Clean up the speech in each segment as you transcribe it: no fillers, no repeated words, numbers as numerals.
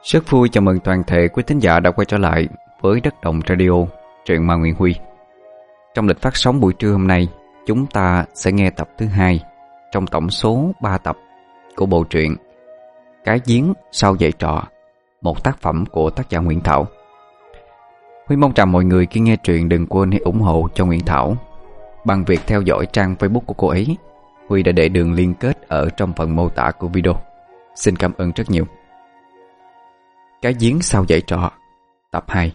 Rất vui chào mừng toàn thể quý thính giả đã quay trở lại với Đất Đồng Radio, truyện ma Nguyễn Huy. Trong lịch phát sóng buổi trưa hôm nay, chúng ta sẽ nghe tập thứ 2 trong tổng số 3 tập của bộ truyện Cái Giếng Sau Dạy Trọ, một tác phẩm của tác giả Nguyễn Thảo. Huy mong rằng mọi người khi nghe truyện đừng quên hãy ủng hộ cho Nguyễn Thảo bằng việc theo dõi trang Facebook của cô ấy. Huy đã để đường liên kết ở trong phần mô tả của video. Xin cảm ơn rất nhiều. Cái Giếng Sau Dạy Trọ, tập 2.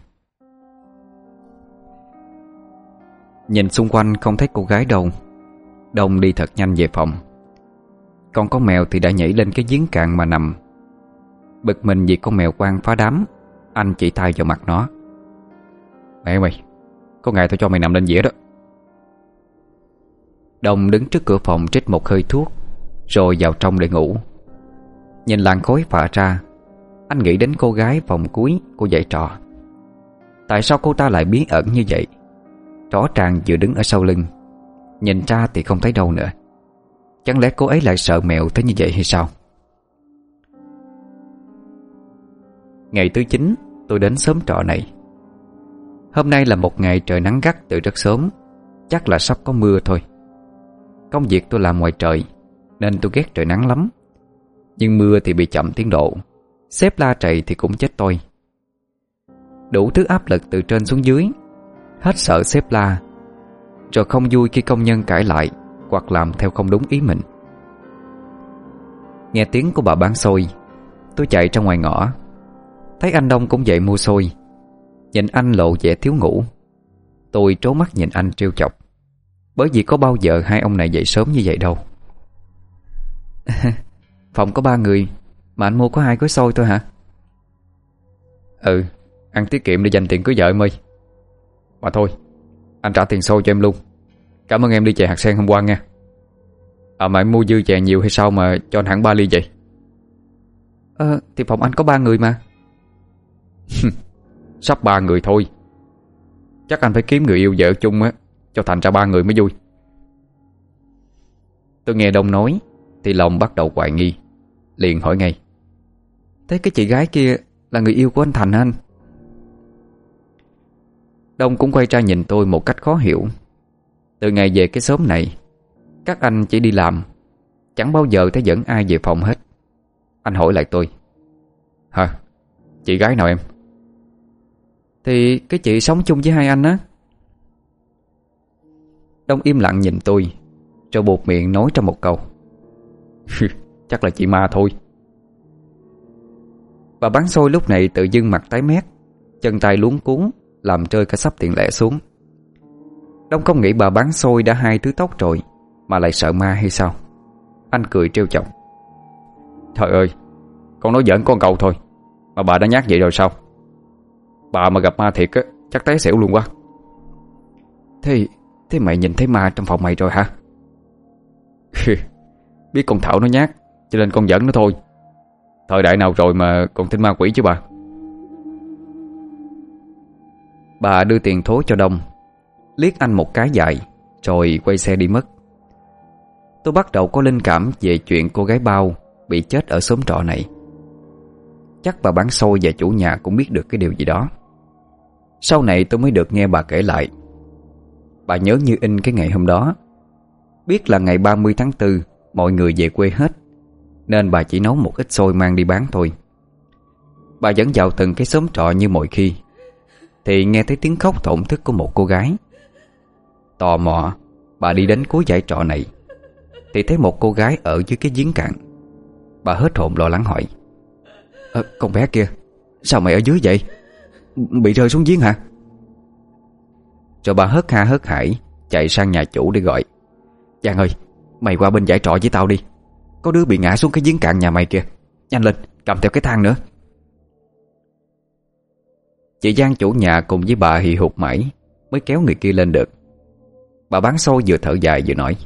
Nhìn xung quanh không thấy cô gái đâu, Đông đi thật nhanh về phòng. Còn con mèo thì đã nhảy lên cái giếng cạn mà nằm. Bực mình vì con mèo quang phá đám, anh chỉ tay vào mặt nó. Mày, có ngày tao cho mày nằm lên dĩa đó. Đông đứng trước cửa phòng trích một hơi thuốc, rồi vào trong để ngủ. Nhìn làn khói phả ra, anh nghĩ đến cô gái phòng cuối của dãy trọ. Tại sao cô ta lại bí ẩn như vậy? Rõ ràng vừa đứng ở sau lưng, nhìn ra thì không thấy đâu nữa. Chẳng lẽ cô ấy lại sợ mèo tới như vậy hay sao? Ngày thứ 9 tôi đến xóm trọ này. Hôm nay là một ngày trời nắng gắt từ rất sớm, chắc là sắp có mưa thôi. Công việc tôi làm ngoài trời nên tôi ghét trời nắng lắm. Nhưng mưa thì bị chậm tiến độ, sếp la trầy thì cũng chết tôi. Đủ thứ áp lực từ trên xuống dưới, hết sợ sếp la, rồi không vui khi công nhân cãi lại hoặc làm theo không đúng ý mình. Nghe tiếng của bà bán xôi, tôi chạy ra ngoài ngõ. Thấy anh Đông cũng dậy mua xôi. Nhìn anh lộ vẻ thiếu ngủ. Tôi trố mắt nhìn anh trêu chọc, bởi vì có bao giờ hai ông này dậy sớm như vậy đâu. Phòng có 3 người mà anh mua có 2 gói xôi thôi hả? Ừ, ăn tiết kiệm để dành tiền cưới vợ em ơi. Mà thôi, anh trả tiền xôi cho em luôn. Cảm ơn em đi chè hạt sen hôm qua nha. Mà em mua dư chè nhiều hay sao mà cho anh hẳn 3 ly vậy? Thì phòng anh có 3 người mà. Sắp 3 người thôi. Chắc anh phải kiếm người yêu vợ chung á, cho thành ra 3 người mới vui. Tôi nghe Đông nói thì lòng bắt đầu hoài nghi, liền hỏi ngay. Thế cái chị gái kia là người yêu của anh Thành hả anh? Đông cũng quay ra nhìn tôi một cách khó hiểu. Từ ngày về cái xóm này, các anh chỉ đi làm, chẳng bao giờ thấy dẫn ai về phòng hết. Anh hỏi lại tôi. Hả? Chị gái nào em? Thì cái chị sống chung với hai anh á. Đông im lặng nhìn tôi, rồi buột miệng nói trong một câu. Chắc là chị ma thôi. Bà bán xôi lúc này tự dưng mặt tái mét, chân tay luống cuống, làm rơi cả sắp tiền lẻ xuống. Đông không nghĩ bà bán xôi đã 2 thứ tóc rồi mà lại sợ ma hay sao? Anh cười trêu chọc. Trời ơi, con nói giỡn con cậu thôi mà bà đã nhát vậy rồi sao? Bà mà gặp ma thiệt á, chắc té xỉu luôn quá. Thế mày nhìn thấy ma trong phòng mày rồi hả? Biết con Thảo nó nhát, cho nên con giỡn nó thôi. Thời đại nào rồi mà còn tin ma quỷ chứ bà? Bà đưa tiền thố cho Đông, liếc anh một cái dài, rồi quay xe đi mất. Tôi bắt đầu có linh cảm về chuyện cô gái bao bị chết ở xóm trọ này. Chắc bà bán xôi và chủ nhà cũng biết được cái điều gì đó. Sau này tôi mới được nghe bà kể lại. Bà nhớ như in cái ngày hôm đó. Biết là ngày 30 tháng 4 mọi người về quê hết, nên bà chỉ nấu một ít xôi mang đi bán thôi. Bà dẫn vào từng cái xóm trọ như mọi khi, thì nghe thấy tiếng khóc thổn thức của một cô gái. Tò mò, bà đi đến cuối dãy trọ này, thì thấy một cô gái ở dưới cái giếng cạn. Bà hết hồn lo lắng hỏi. Con bé kia, sao mày ở dưới vậy? Bị rơi xuống giếng hả? Rồi bà hớt ha hớt hải chạy sang nhà chủ để gọi. Giang ơi, mày qua bên dãy trọ với tao đi. Có đứa bị ngã xuống cái giếng cạn nhà mày kìa. Nhanh lên, cầm theo cái thang nữa. Chị Giang chủ nhà cùng với bà hì hục mãi mới kéo người kia lên được. Bà bán xôi vừa thở dài vừa nói.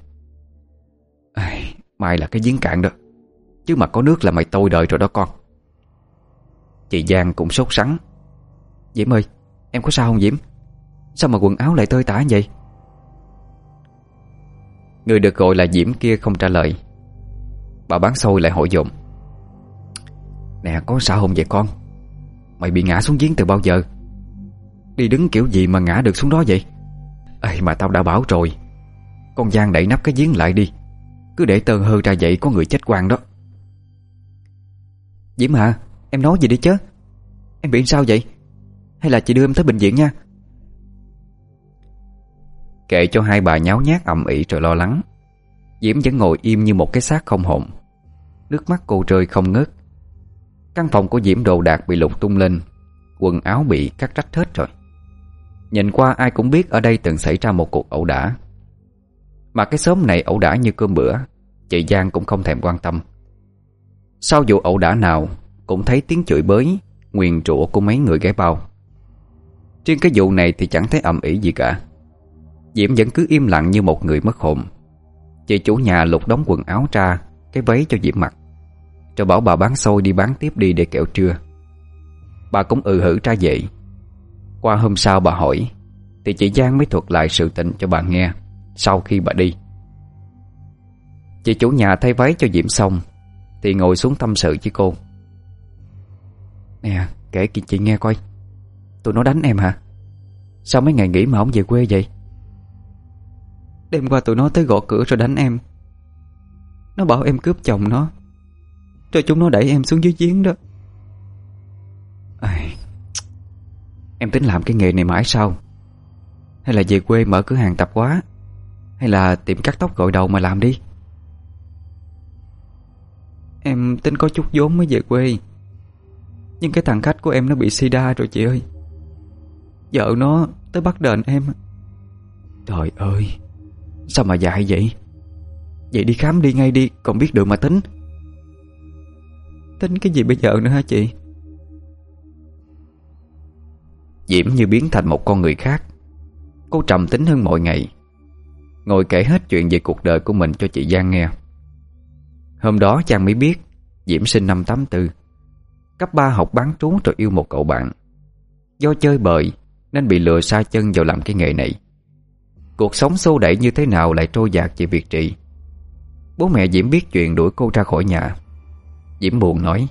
May là cái giếng cạn đó, chứ mà có nước là mày tôi đời rồi đó con. Chị Giang cũng sốt sắng. Diễm ơi, em có sao không Diễm? Sao mà quần áo lại tơi tả vậy? Người được gọi là Diễm kia không trả lời. Bà bán xôi lại hỏi dồn. Nè, có sao không vậy con? Mày bị ngã xuống giếng từ bao giờ? Đi đứng kiểu gì mà ngã được xuống đó vậy? Ê, mà tao đã bảo rồi, con Giang đậy nắp cái giếng lại đi. Cứ để tơ hơ ra vậy có người chết quang đó. Diễm hả? Em nói gì đi chứ? Em bị sao vậy? Hay là chị đưa em tới bệnh viện nha? Kệ cho hai bà nháo nhác ầm ĩ rồi lo lắng, Diễm vẫn ngồi im như một cái xác không hồn. Nước mắt cô rơi không ngớt. Căn phòng của Diễm đồ đạc bị lục tung lên, quần áo bị cắt rách hết rồi. Nhìn qua ai cũng biết ở đây từng xảy ra một cuộc ẩu đả. Mà cái xóm này ẩu đả như cơm bữa, chị Giang cũng không thèm quan tâm. Sau vụ ẩu đả nào cũng thấy tiếng chửi bới, nguyền rủa của mấy người gái bao. Riêng cái vụ này thì chẳng thấy ầm ĩ gì cả. Diễm vẫn cứ im lặng như một người mất hồn. Chị chủ nhà lục đống quần áo ra, cái váy cho Diễm mặc, rồi bảo bà bán xôi đi bán tiếp đi để kẹo trưa. Bà cũng hử ra vậy. Qua hôm sau bà hỏi, thì chị Giang mới thuật lại sự tình cho bà nghe sau khi bà đi. Chị chủ nhà thay váy cho Diễm xong thì ngồi xuống tâm sự với cô. Nè, kể chị nghe coi, tụi nó đánh em hả? Sao mấy ngày nghỉ mà không về quê vậy? Đêm qua tụi nó tới gõ cửa rồi đánh em. Nó bảo em cướp chồng nó, rồi chúng nó đẩy em xuống dưới giếng đó. Em tính làm cái nghề này mãi sao? Hay là về quê mở cửa hàng tạp hóa, hay là tiệm cắt tóc gội đầu mà làm đi? Em tính có chút vốn mới về quê, nhưng cái thằng khách của em nó bị sida rồi chị ơi. Vợ nó tới bắt đền em. Trời ơi, sao mà dại vậy? Vậy đi khám đi ngay đi, còn biết đường mà tính. Tính cái gì bây giờ nữa hả chị? Diễm như biến thành một con người khác. Cô trầm tính hơn mọi ngày, ngồi kể hết chuyện về cuộc đời của mình cho chị Giang nghe. Hôm đó Giang mới biết Diễm sinh năm 84, cấp 3 học bán trú rồi yêu một cậu bạn. Do chơi bời nên bị lừa sa chân vào làm cái nghề này. Cuộc sống xô đẩy như thế nào lại trôi dạt về việc trị. Bố mẹ Diễm biết chuyện đuổi cô ra khỏi nhà. Diễm buồn nói,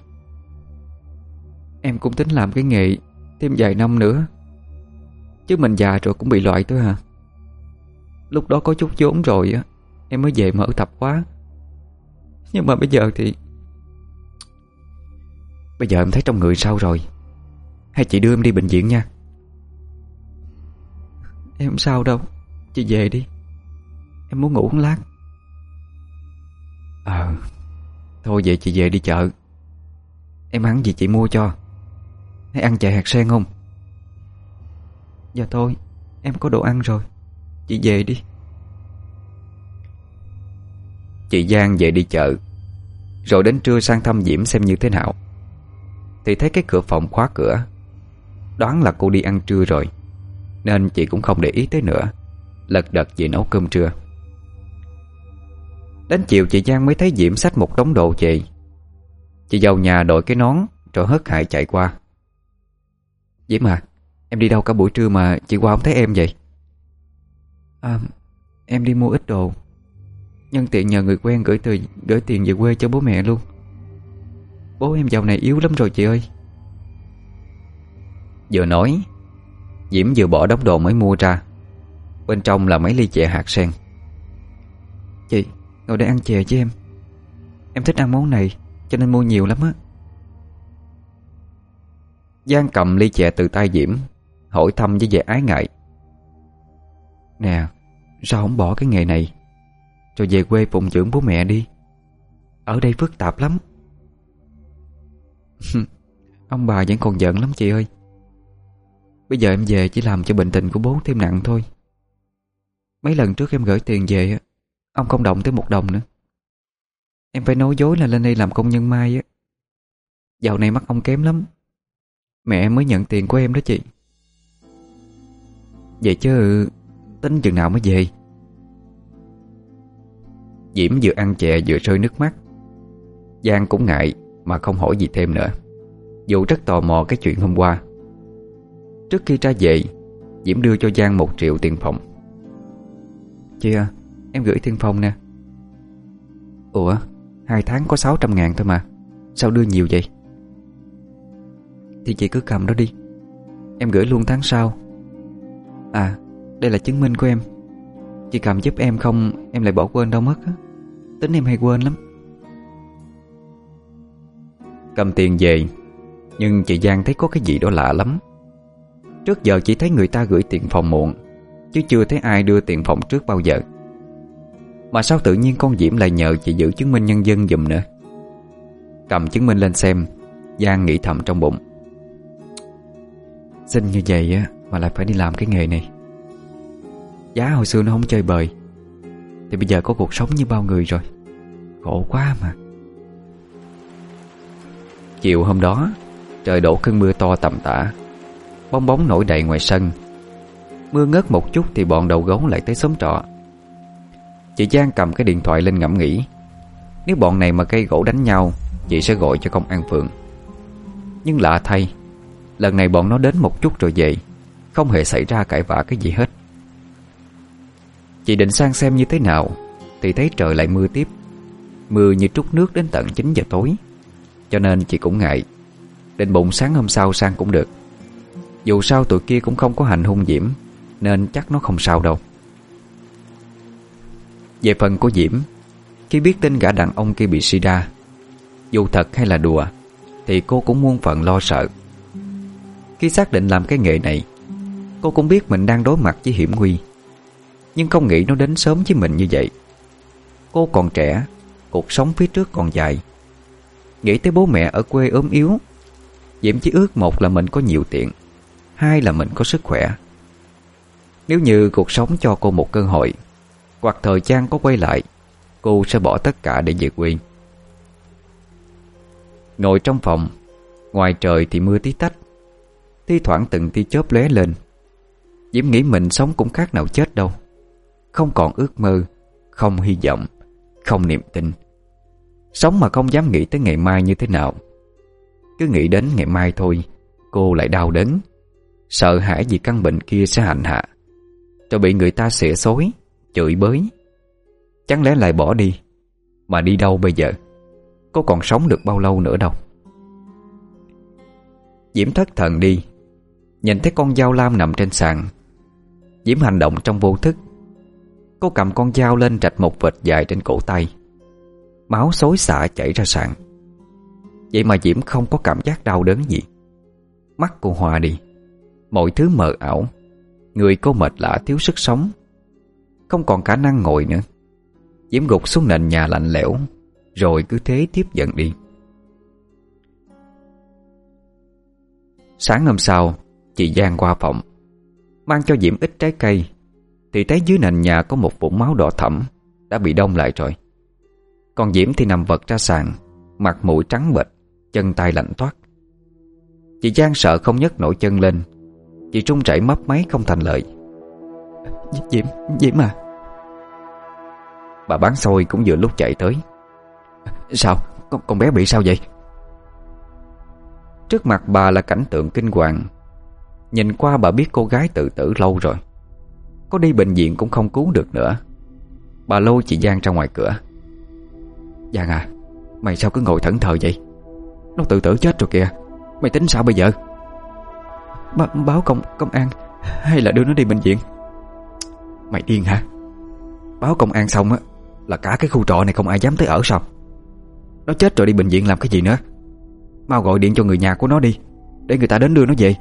em cũng tính làm cái nghề thêm vài năm nữa, chứ mình già rồi cũng bị loại thôi hả? Lúc đó có chút vốn rồi á, em mới về mở tạp hóa. Nhưng mà bây giờ thì... Bây giờ em thấy trong người sao rồi? Hay chị đưa em đi bệnh viện nha? Em không sao đâu, chị về đi, em muốn ngủ một lát. Thôi vậy chị về đi chợ. Em ăn gì chị mua cho? Hay ăn chè hạt sen không? Dạ thôi, em có đồ ăn rồi, chị về đi. Chị Giang về đi chợ, rồi đến trưa sang thăm Diễm xem như thế nào, thì thấy cái cửa phòng khóa cửa. Đoán là cô đi ăn trưa rồi, nên chị cũng không để ý tới nữa, lật đật về nấu cơm trưa. Đến chiều chị Giang mới thấy Diễm xách một đống đồ về. Chị vào nhà đội cái nón rồi hớt hải chạy qua. Diễm à, em đi đâu cả buổi trưa mà chị qua không thấy em vậy? Em đi mua ít đồ, nhân tiện nhờ người quen gửi tiền về quê cho bố mẹ luôn. Bố em dạo này yếu lắm rồi chị ơi. Vừa nói, Diễm vừa bỏ đống đồ mới mua ra. Bên trong là mấy ly chè hạt sen. Chị, ngồi đây ăn chè với em. Em thích ăn món này cho nên mua nhiều lắm á. Giang cầm ly chè từ tay Diễm, hỏi thăm với vẻ ái ngại. Nè, sao không bỏ cái nghề này rồi về quê phụng dưỡng bố mẹ đi? Ở đây phức tạp lắm. Ông bà vẫn còn giận lắm chị ơi. Bây giờ em về chỉ làm cho bệnh tình của bố thêm nặng thôi. Mấy lần trước em gửi tiền về, ông không động tới một đồng nữa. Em phải nói dối là lên đây làm công nhân mai á. Dạo này mắt ông kém lắm. Mẹ em mới nhận tiền của em đó chị. Vậy chứ tính chừng nào mới về? Diễm vừa ăn chè vừa rơi nước mắt. Giang cũng ngại mà không hỏi gì thêm nữa, dù rất tò mò cái chuyện hôm qua. Trước khi ra về, Diễm đưa cho Giang 1 triệu tiền phòng. Chị à, em gửi tiền phòng nè. Ủa, 2 tháng có 600.000 thôi mà, sao đưa nhiều vậy? thì chị cứ cầm đó đi. Em gửi luôn tháng sau. À, đây là chứng minh của em. Chị cầm giúp em không em lại bỏ quên đâu mất á. Tính em hay quên lắm. Cầm tiền về, nhưng chị Giang thấy có cái gì đó lạ lắm. Trước giờ chỉ thấy người ta gửi tiền phòng muộn, chứ chưa thấy ai đưa tiền phòng trước bao giờ. Mà sao tự nhiên con Diễm lại nhờ chị giữ chứng minh nhân dân giùm nữa? Cầm chứng minh lên xem, Giang nghĩ thầm trong bụng. Xinh như vậy á mà lại phải đi làm cái nghề này. Giá hồi xưa nó không chơi bời, thì bây giờ có cuộc sống như bao người rồi. Khổ quá mà. Chiều hôm đó, trời đổ cơn mưa to tầm tã. Bong bóng nổi đầy ngoài sân. Mưa ngớt một chút thì bọn đầu gấu lại tới xóm trọ. Chị Giang cầm cái điện thoại lên ngẫm nghĩ. Nếu bọn này mà cây gỗ đánh nhau, chị sẽ gọi cho công an phường. Nhưng lạ thay, lần này bọn nó đến một chút rồi về, không hề xảy ra cãi vã cái gì hết. Chị định sang xem như thế nào thì thấy trời lại mưa tiếp. Mưa như trút nước đến tận 9 giờ tối. Cho nên chị cũng ngại, định bụng sáng hôm sau sang cũng được. Dù sao tụi kia cũng không có hành hung Diễm, nên chắc nó không sao đâu. Về phần của Diễm, khi biết tin gã đàn ông kia bị sida, dù thật hay là đùa, thì cô cũng muôn phần lo sợ. Khi xác định làm cái nghề này, cô cũng biết mình đang đối mặt với hiểm nguy, nhưng không nghĩ nó đến sớm với mình như vậy. Cô còn trẻ, cuộc sống phía trước còn dài. Nghĩ tới bố mẹ ở quê ốm yếu, Diễm chỉ ước một là mình có nhiều tiền, hai là mình có sức khỏe. Nếu như cuộc sống cho cô một cơ hội, hoặc thời gian có quay lại, cô sẽ bỏ tất cả để về quê. Ngồi trong phòng, ngoài trời thì mưa tí tách, thi thoảng từng tia chớp lóe lên. Diễm nghĩ mình sống cũng khác nào chết đâu. Không còn ước mơ, không hy vọng, không niềm tin. Sống mà không dám nghĩ tới ngày mai như thế nào. Cứ nghĩ đến ngày mai thôi, cô lại đau đớn, sợ hãi vì căn bệnh kia sẽ hành hạ, rồi bị người ta xỉa xối, chửi bới. Chẳng lẽ lại bỏ đi? Mà đi đâu bây giờ? Cô còn sống được bao lâu nữa đâu? Diễm thất thần đi, nhìn thấy con dao lam nằm trên sàn. Diễm hành động trong vô thức. Cô cầm con dao lên rạch một vệt dài trên cổ tay. Máu xối xả chảy ra sàn. Vậy mà Diễm không có cảm giác đau đớn gì. Mắt cô hoa đi, mọi thứ mờ ảo. Người cô mệt lả thiếu sức sống, không còn khả năng ngồi nữa. Diễm gục xuống nền nhà lạnh lẽo, rồi cứ thế tiếp dần đi. Sáng hôm sau, chị Giang qua phòng, mang cho Diễm ít trái cây, thì thấy dưới nền nhà có một vũng máu đỏ thẫm đã bị đông lại rồi. Còn Diễm thì nằm vật ra sàn, mặt mũi trắng bệch, chân tay lạnh toát. Chị Giang sợ không nhấc nổi chân lên. Chị trung chảy mấp máy không thành lời. Diễm à. Bà bán xôi cũng vừa lúc chạy tới. Sao? Con bé bị sao vậy? Trước mặt bà là cảnh tượng kinh hoàng. Nhìn qua bà biết cô gái tự tử lâu rồi. Có đi bệnh viện cũng không cứu được nữa. Bà lôi chị Giang ra ngoài cửa. Giang à, mày sao cứ ngồi thẫn thờ vậy? Nó tự tử chết rồi kìa. Mày tính sao bây giờ? Báo công an hay là đưa nó đi bệnh viện? Mày điên hả? Báo công an xong á là cả cái khu trọ này không ai dám tới ở sao? Nó chết rồi đi bệnh viện làm cái gì nữa? Mau gọi điện cho người nhà của nó đi, để người ta đến đưa nó về.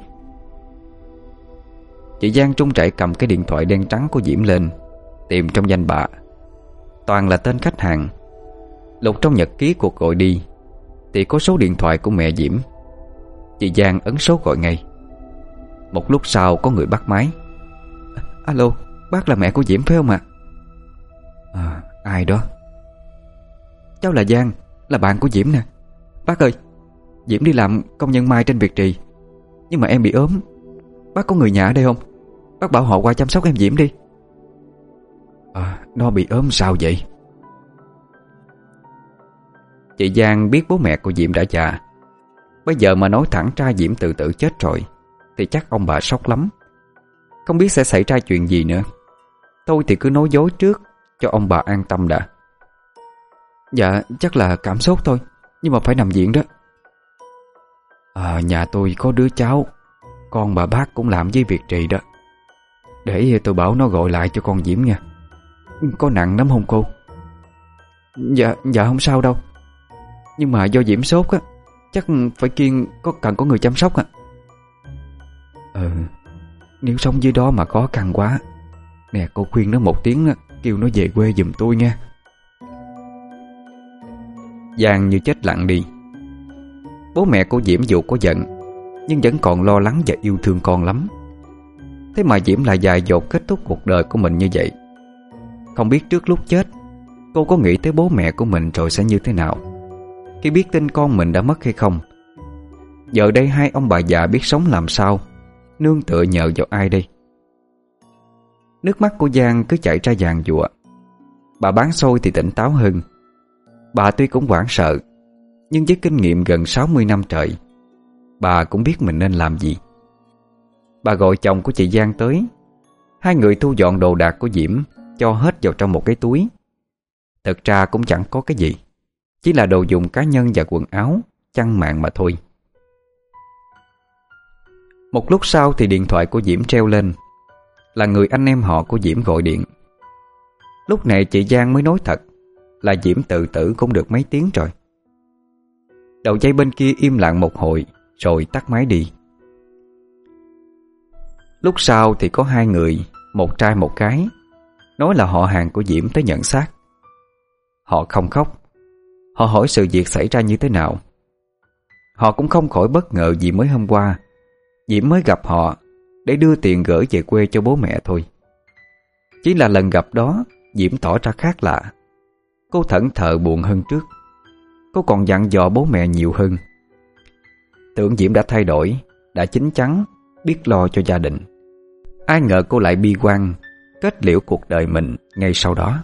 Chị Giang trung chạy cầm cái điện thoại đen trắng của Diễm lên, tìm trong danh bạ. Toàn là tên khách hàng. Lục trong nhật ký cuộc gọi đi thì có số điện thoại của mẹ Diễm. Chị Giang ấn số gọi ngay. Một lúc sau có người bắt máy. Alo, bác là mẹ của Diễm phải không ạ? Ai đó? Cháu là Giang, là bạn của Diễm nè. Bác ơi, Diễm đi làm công nhân may trên Việt Trì, nhưng mà em bị ốm. Bác có người nhà ở đây không? Bác bảo họ qua chăm sóc em Diễm đi. Nó bị ốm sao vậy? Chị Giang biết bố mẹ của Diễm đã già. Bây giờ mà nói thẳng ra Diễm tự tử chết rồi thì chắc ông bà sốc lắm. Không biết sẽ xảy ra chuyện gì nữa. Tôi thì cứ nói dối trước cho ông bà an tâm đã. Dạ chắc là cảm sốt thôi, nhưng mà phải nằm viện đó. Nhà tôi có đứa cháu, con bà bác cũng làm với việc trì đó. Để tôi bảo nó gọi lại cho con Diễm nha. Có nặng lắm không cô? Dạ không sao đâu. Nhưng mà do Diễm sốt á, chắc phải kiêng, cần có người chăm sóc á. Nếu sống dưới đó mà khó khăn quá, nè cô khuyên nó một tiếng á, kêu nó về quê giùm tôi nha. Giang như chết lặng đi. Bố mẹ của Diễm dù có giận, nhưng vẫn còn lo lắng và yêu thương con lắm. Thế mà Diễm lại dại dột kết thúc cuộc đời của mình như vậy. Không biết trước lúc chết, cô có nghĩ tới bố mẹ của mình rồi sẽ như thế nào khi biết tin con mình đã mất hay không. Giờ đây hai ông bà già biết sống làm sao, nương tựa nhờ vào ai đây? Nước mắt của Giang cứ chảy ra giàn giụa. Bà bán xôi thì tỉnh táo hơn. Bà tuy cũng hoảng sợ, nhưng với kinh nghiệm gần 60 năm trời, bà cũng biết mình nên làm gì. Bà gọi chồng của chị Giang tới. Hai người thu dọn đồ đạc của Diễm, cho hết vào trong một cái túi. Thật ra cũng chẳng có cái gì, chỉ là đồ dùng cá nhân và quần áo, chăn màn mà thôi. Một lúc sau thì điện thoại của Diễm treo lên. Là người anh em họ của Diễm gọi điện. Lúc này chị Giang mới nói thật là Diễm tự tử cũng được mấy tiếng rồi. Đầu dây bên kia im lặng một hồi rồi tắt máy đi. Lúc sau thì có hai người, một trai một gái, nói là họ hàng của Diễm tới nhận xác. Họ không khóc. Họ hỏi sự việc xảy ra như thế nào. Họ cũng không khỏi bất ngờ vì mới hôm qua Diễm mới gặp họ để đưa tiền gửi về quê cho bố mẹ thôi. Chỉ là lần gặp đó Diễm tỏ ra khác lạ. Cô thẫn thờ buồn hơn trước. Cô còn dặn dò bố mẹ nhiều hơn. Tưởng Diễm đã thay đổi, đã chín chắn, biết lo cho gia đình. Ai ngờ cô lại bi quan, kết liễu cuộc đời mình ngay sau đó.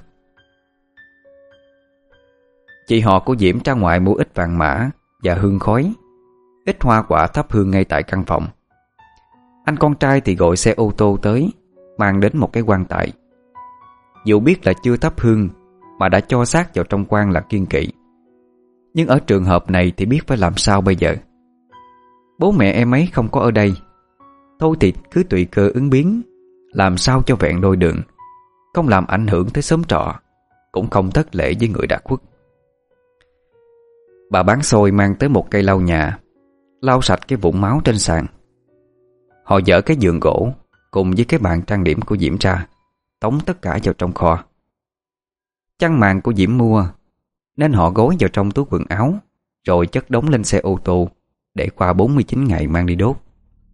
Chị họ của Diễm ra ngoài mua ít vàng mã và hương khói, ít hoa quả thắp hương ngay tại căn phòng. Anh con trai thì gọi xe ô tô tới, mang đến một cái quan tài. Dù biết là chưa thắp hương mà đã cho xác vào trong quan là kiêng kỵ. Nhưng ở trường hợp này thì biết phải làm sao bây giờ. Bố mẹ em ấy không có ở đây, thôi thì cứ tùy cơ ứng biến, làm sao cho vẹn đôi đường, không làm ảnh hưởng tới xóm trọ, cũng không thất lễ với người đã khuất. Bà bán xôi mang tới một cây lau nhà, lau sạch cái vũng máu trên sàn. Họ dỡ cái giường gỗ cùng với cái bàn trang điểm của Diễm ra, tống tất cả vào trong kho. Chăn màn của Diễm mua, nên họ gối vào trong túi quần áo, rồi chất đống lên xe ô tô để qua 49 ngày mang đi đốt.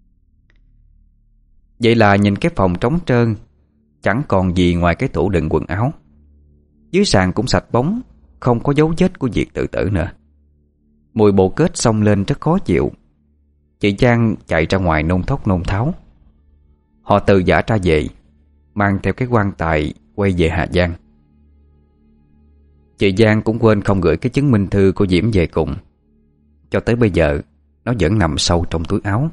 Vậy là nhìn cái phòng trống trơn, chẳng còn gì ngoài cái tủ đựng quần áo. Dưới sàn cũng sạch bóng, không có dấu vết của việc tự tử nữa. Mùi bồ kết xông lên rất khó chịu. Chị Giang chạy ra ngoài nôn thốc nôn tháo. Họ từ giã ra về, mang theo cái quan tài quay về Hà Giang. Chị Giang cũng quên không gửi cái chứng minh thư của Diễm về cùng. Cho tới bây giờ nó vẫn nằm sâu trong túi áo.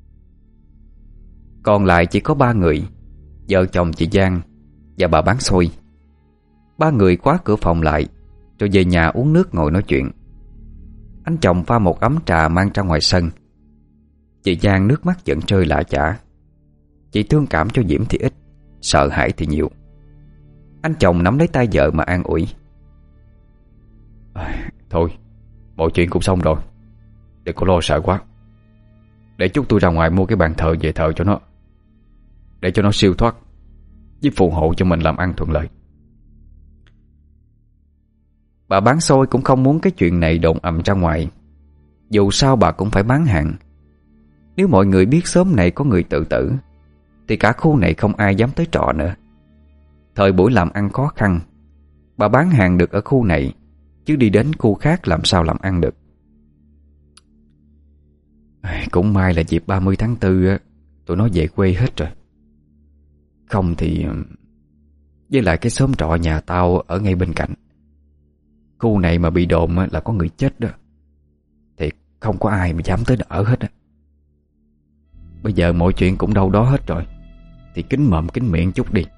Còn lại chỉ có ba người: vợ chồng chị Giang và bà bán xôi. Ba người khóa cửa phòng lại, rồi về nhà uống nước ngồi nói chuyện. Anh chồng pha một ấm trà mang ra ngoài sân. Chị Giang nước mắt vẫn rơi lã chã. Chị thương cảm cho Diễm thì ít, sợ hãi thì nhiều. Anh chồng nắm lấy tay vợ mà an ủi: Thôi, mọi chuyện cũng xong rồi, đừng có lo sợ quá. Để chút tôi ra ngoài mua cái bàn thờ về thờ cho nó, để cho nó siêu thoát, với phù hộ cho mình làm ăn thuận lợi. Bà bán xôi cũng không muốn cái chuyện này đồn ầm ra ngoài. Dù sao bà cũng phải bán hàng. Nếu mọi người biết xóm này có người tự tử thì cả khu này không ai dám tới trọ nữa. Thời buổi làm ăn khó khăn, bà bán hàng được ở khu này, chứ đi đến khu khác làm sao làm ăn được. Cũng may là dịp 30 tháng 4 tụi nó về quê hết rồi. Không thì... Với lại cái xóm trọ nhà tao ở ngay bên cạnh. Khu này mà bị đồn là có người chết đó, thì không có ai mà dám tới đỡ hết á. Bây giờ mọi chuyện cũng đâu đó hết rồi, thì kín mồm kín miệng chút đi.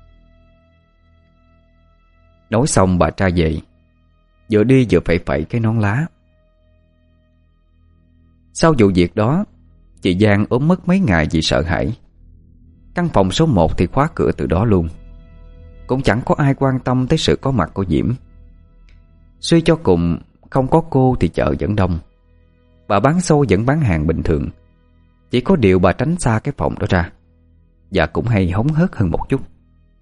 Nói xong bà tra về, vừa đi vừa phẩy phẩy cái nón lá. Sau vụ việc đó, chị Giang ốm mất mấy ngày vì sợ hãi. Căn phòng số 1 thì khóa cửa từ đó luôn. Cũng chẳng có ai quan tâm tới sự có mặt của Diễm. Suy cho cùng, không có cô thì chợ vẫn đông. Bà bán xôi vẫn bán hàng bình thường. Chỉ có điều bà tránh xa cái phòng đó ra, và cũng hay hóng hớt hơn một chút.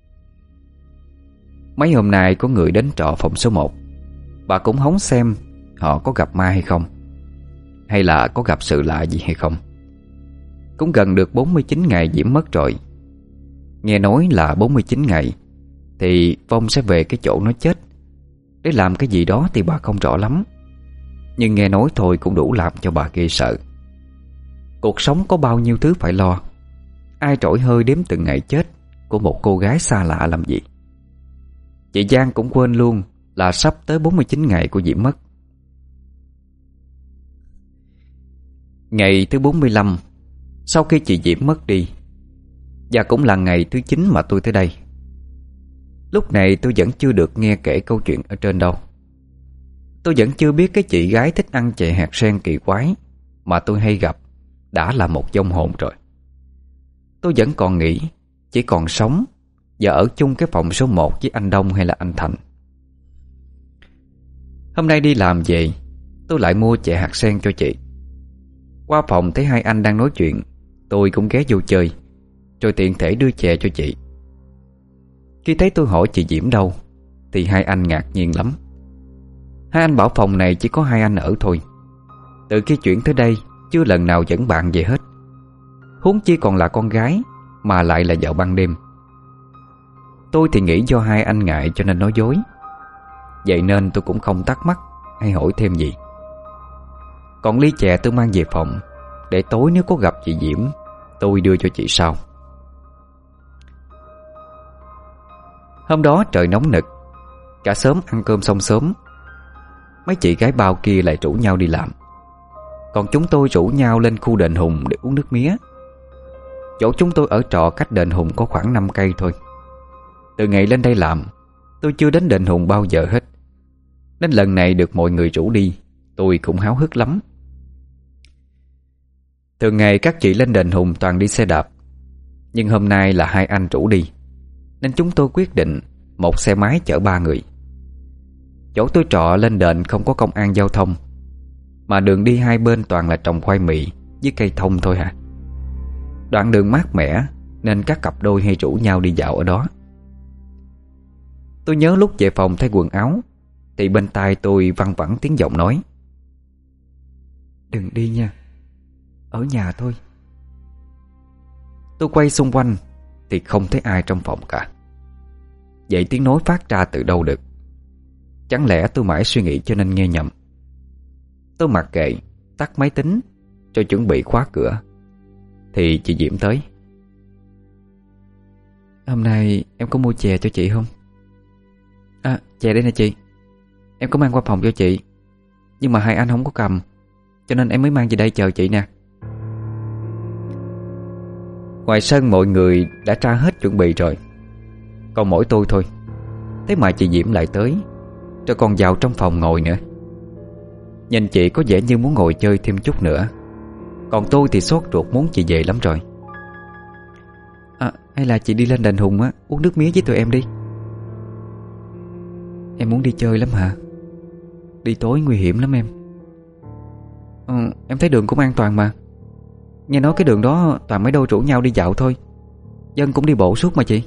Mấy hôm nay có người đến trọ phòng số 1. Bà cũng hóng xem họ có gặp ma hay không, hay là có gặp sự lạ gì hay không. Cũng gần được 49 ngày Diễm mất rồi. Nghe nói là 49 ngày thì Phong sẽ về cái chỗ nó chết. Để làm cái gì đó thì bà không rõ lắm, nhưng nghe nói thôi cũng đủ làm cho bà ghê sợ. Cuộc sống có bao nhiêu thứ phải lo, ai trỗi hơi đếm từng ngày chết của một cô gái xa lạ làm gì. Chị Giang cũng quên luôn là sắp tới 49 ngày của Diễm mất. Ngày thứ 45 sau khi chị Diễm mất đi, và cũng là ngày thứ 9 mà tôi tới đây. Lúc này tôi vẫn chưa được nghe kể câu chuyện ở trên đâu. Tôi vẫn chưa biết cái chị gái thích ăn chè hạt sen kỳ quái mà tôi hay gặp đã là một vong hồn rồi. Tôi vẫn còn nghĩ chỉ còn sống và ở chung cái phòng số 1 với anh Đông hay là anh Thành. Hôm nay đi làm về, tôi lại mua chè hạt sen cho chị. Qua phòng thấy hai anh đang nói chuyện, tôi cũng ghé vô chơi, rồi tiện thể đưa chè cho chị. Khi thấy tôi hỏi chị Diễm đâu thì hai anh ngạc nhiên lắm. Hai anh bảo phòng này chỉ có hai anh ở thôi. Từ khi chuyển tới đây chưa lần nào dẫn bạn về hết, huống chi còn là con gái, mà lại là vào ban đêm. Tôi thì nghĩ do hai anh ngại cho nên nói dối. Vậy nên tôi cũng không thắc mắc hay hỏi thêm gì. Còn ly chè tôi mang về phòng, để tối nếu có gặp chị Diễm tôi đưa cho chị sau. Hôm đó trời nóng nực, cả xóm ăn cơm xong sớm. Mấy chị gái bao kia lại rủ nhau đi làm, còn chúng tôi rủ nhau lên khu đền Hùng để uống nước mía. Chỗ chúng tôi ở trọ cách đền Hùng có khoảng 5 cây thôi. Từ ngày lên đây làm, tôi chưa đến đền Hùng bao giờ hết, nên lần này được mọi người rủ đi, tôi cũng háo hức lắm. Thường ngày các chị lên đền Hùng toàn đi xe đạp, nhưng hôm nay là hai anh rủ đi, nên chúng tôi quyết định một xe máy chở 3 người. Chỗ tôi trọ lên đền không có công an giao thông, mà đường đi hai bên toàn là trồng khoai mị với cây thông thôi hả. Đoạn đường mát mẻ nên các cặp đôi hay rủ nhau đi dạo ở đó. Tôi nhớ lúc về phòng thay quần áo thì bên tai tôi văng vẳng tiếng giọng nói: "Đừng đi nha, ở nhà thôi." Tôi quay xung quanh thì không thấy ai trong phòng cả. Vậy tiếng nói phát ra từ đâu được? Chẳng lẽ tôi mãi suy nghĩ cho nên nghe nhầm? Tôi mặc kệ, tắt máy tính rồi chuẩn bị khóa cửa thì chị Diễm tới. "Hôm nay em có mua chè cho chị không?" "À, chè đây nè chị. Em có mang qua phòng cho chị, nhưng mà hai anh không có cầm, cho nên em mới mang về đây chờ chị nè." Ngoài sân mọi người đã tra hết chuẩn bị rồi, còn mỗi tôi thôi. Thế mà chị Diễm lại tới, rồi còn vào trong phòng ngồi nữa. Nhìn chị có vẻ như muốn ngồi chơi thêm chút nữa, còn tôi thì sốt ruột muốn chị về lắm rồi. "À, hay là chị đi lên đền Hùng á, uống nước mía với tụi em đi." "Em muốn đi chơi lắm hả? Đi tối nguy hiểm lắm em." Em thấy đường cũng an toàn mà. Nghe nói cái đường đó toàn mấy đôi rủ nhau đi dạo thôi, dân cũng đi bộ suốt mà chị."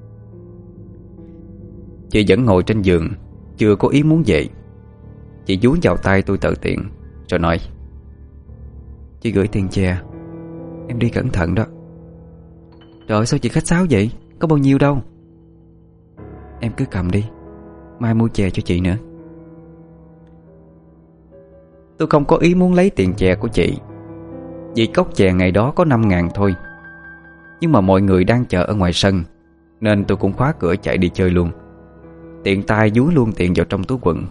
Chị vẫn ngồi trên giường, chưa có ý muốn về. Chị dúi vào tay tôi tự tiện rồi nói: "Chị gửi tiền chè, em đi cẩn thận đó." "Trời, sao chị khách sáo vậy? Có bao nhiêu đâu." "Em cứ cầm đi, mai mua chè cho chị nữa." Tôi không có ý muốn lấy tiền chè của chị, vì cốc chè ngày đó có 5.000 thôi. Nhưng mà mọi người đang chờ ở ngoài sân, nên tôi cũng khóa cửa chạy đi chơi luôn, tiện tay dúi luôn tiền vào trong túi quần.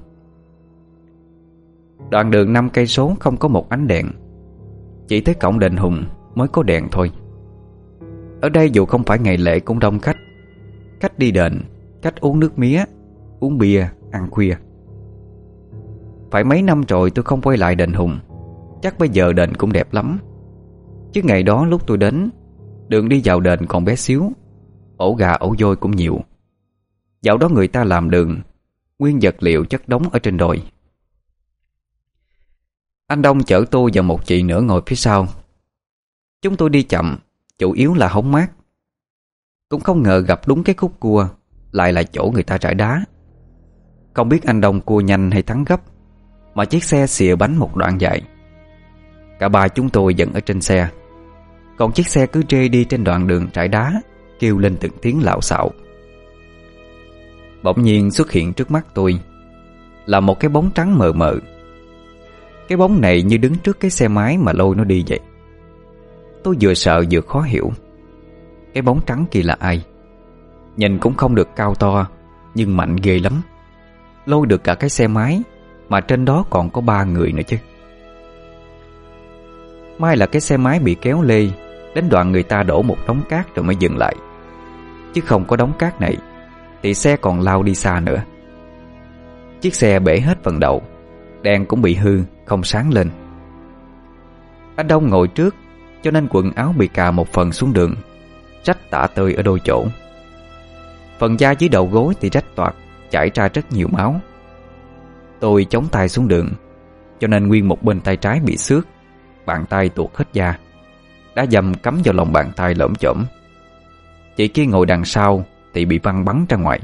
Đoạn đường 5 cây số không có một ánh đèn, chỉ tới cổng đền Hùng mới có đèn thôi. Ở đây dù không phải ngày lễ cũng đông khách, cách đi đền, cách uống nước mía, uống bia, ăn khuya. Phải mấy năm rồi tôi không quay lại đền Hùng, Chắc bây giờ đền cũng đẹp lắm. Chứ ngày đó lúc tôi đến, đường đi vào đền còn bé xíu, ổ gà ổ voi cũng nhiều. Dạo đó người ta làm đường, nguyên vật liệu chất đống ở trên đồi. Anh Đông chở tôi và một chị nữa ngồi phía sau. Chúng tôi đi chậm, chủ yếu là hóng mát. Cũng không ngờ gặp đúng cái khúc cua lại là chỗ người ta trải đá. Không biết anh Đông cua nhanh hay thắng gấp mà chiếc xe xìa bánh một đoạn dài. Cả ba chúng tôi vẫn ở trên xe, còn chiếc xe cứ trê đi trên đoạn đường trải đá, kêu lên từng tiếng lạo xạo. Bỗng nhiên xuất hiện trước mắt tôi là một cái bóng trắng mờ mờ. Cái bóng này như đứng trước cái xe máy mà lôi nó đi vậy. Tôi vừa sợ vừa khó hiểu. Cái bóng trắng kia là ai? Nhìn cũng không được cao to, nhưng mạnh ghê lắm. Lôi được cả cái xe máy, mà trên đó còn có 3 người nữa chứ. May là cái xe máy bị kéo lê đến đoạn người ta đổ một đống cát rồi mới dừng lại. Chứ không có đống cát này thì xe còn lao đi xa nữa. Chiếc xe bể hết phần đầu, đèn cũng bị hư, không sáng lên. Anh Đông ngồi trước, cho nên quần áo bị cà một phần xuống đường, rách tả tơi ở đôi chỗ. Phần da dưới đầu gối thì rách toạc, chảy ra rất nhiều máu. Tôi chống tay xuống đường, cho nên nguyên một bên tay trái bị xước, bàn tay tuột hết da, đá dầm cắm vào lòng bàn tay lởm chởm. Chị kia ngồi đằng sau thì bị văng bắn ra ngoài.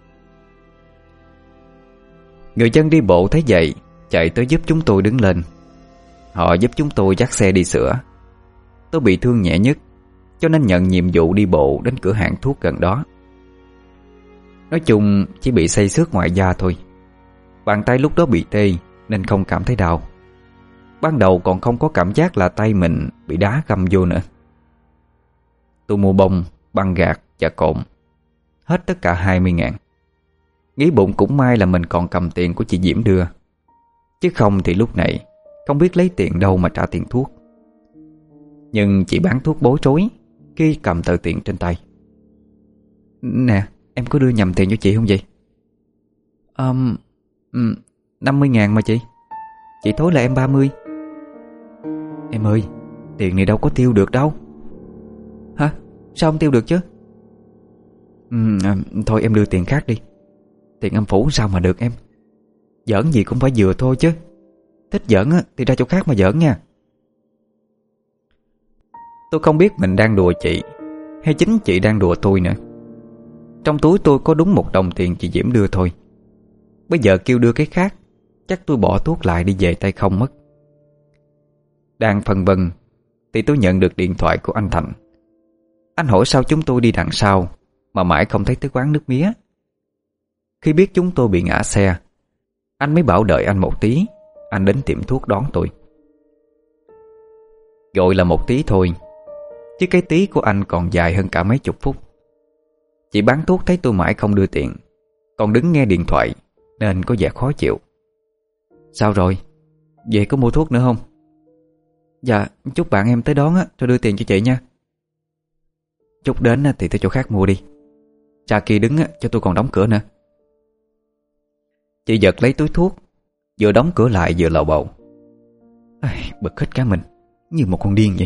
Người dân đi bộ thấy vậy chạy tới giúp chúng tôi đứng lên. Họ giúp chúng tôi dắt xe đi sửa. Tôi bị thương nhẹ nhất, cho nên nhận nhiệm vụ đi bộ đến cửa hàng thuốc gần đó. Nói chung chỉ bị xây xước ngoài da thôi. Bàn tay lúc đó bị tê nên không cảm thấy đau. Ban đầu còn không có cảm giác là tay mình bị đá găm vô nữa. Tôi mua bông, băng gạc và cộn, hết tất cả 20.000. Nghĩ bụng cũng may là mình còn cầm tiền của chị Diễm đưa, chứ không thì lúc này không biết lấy tiền đâu mà trả tiền thuốc. Nhưng chị bán thuốc bối rối khi cầm tờ tiền trên tay. Nè, em có đưa nhầm tiền cho chị không vậy? 50.000 mà chị. Chị thối là em 30. Em ơi, tiền này đâu có tiêu được đâu. Hả? Sao không tiêu được chứ? Thôi em đưa tiền khác đi. Tiền âm phủ sao mà được em. Giỡn gì cũng phải vừa thôi chứ. Thích giỡn thì ra chỗ khác mà giỡn nha. Tôi không biết mình đang đùa chị hay chính chị đang đùa tôi nữa. Trong túi tôi có đúng 1 đồng tiền chị Diễm đưa thôi. Bây giờ kêu đưa cái khác, chắc tôi bỏ thuốc lại đi về tay không mất. Đang phân vân thì tôi nhận được điện thoại của anh Thành. Anh hỏi sao chúng tôi đi đằng sau mà mãi không thấy tới quán nước mía. Khi biết chúng tôi bị ngã xe, anh mới bảo đợi anh một tí, anh đến tiệm thuốc đón tôi. Gọi là một tí thôi, chứ cái tí của anh còn dài hơn cả mấy chục phút. Chị bán thuốc thấy tôi mãi không đưa tiền, còn đứng nghe điện thoại nên có vẻ khó chịu. Sao rồi? Về có mua thuốc nữa không? Dạ, chút bạn em tới đón rồi đưa tiền cho chị nha. Chút đến thì tới chỗ khác mua đi. Ra kia đứng cho tôi còn đóng cửa nữa. Chị giật lấy túi thuốc, vừa đóng cửa lại vừa lầu bầu. Bực hết cả mình, như một con điên vậy.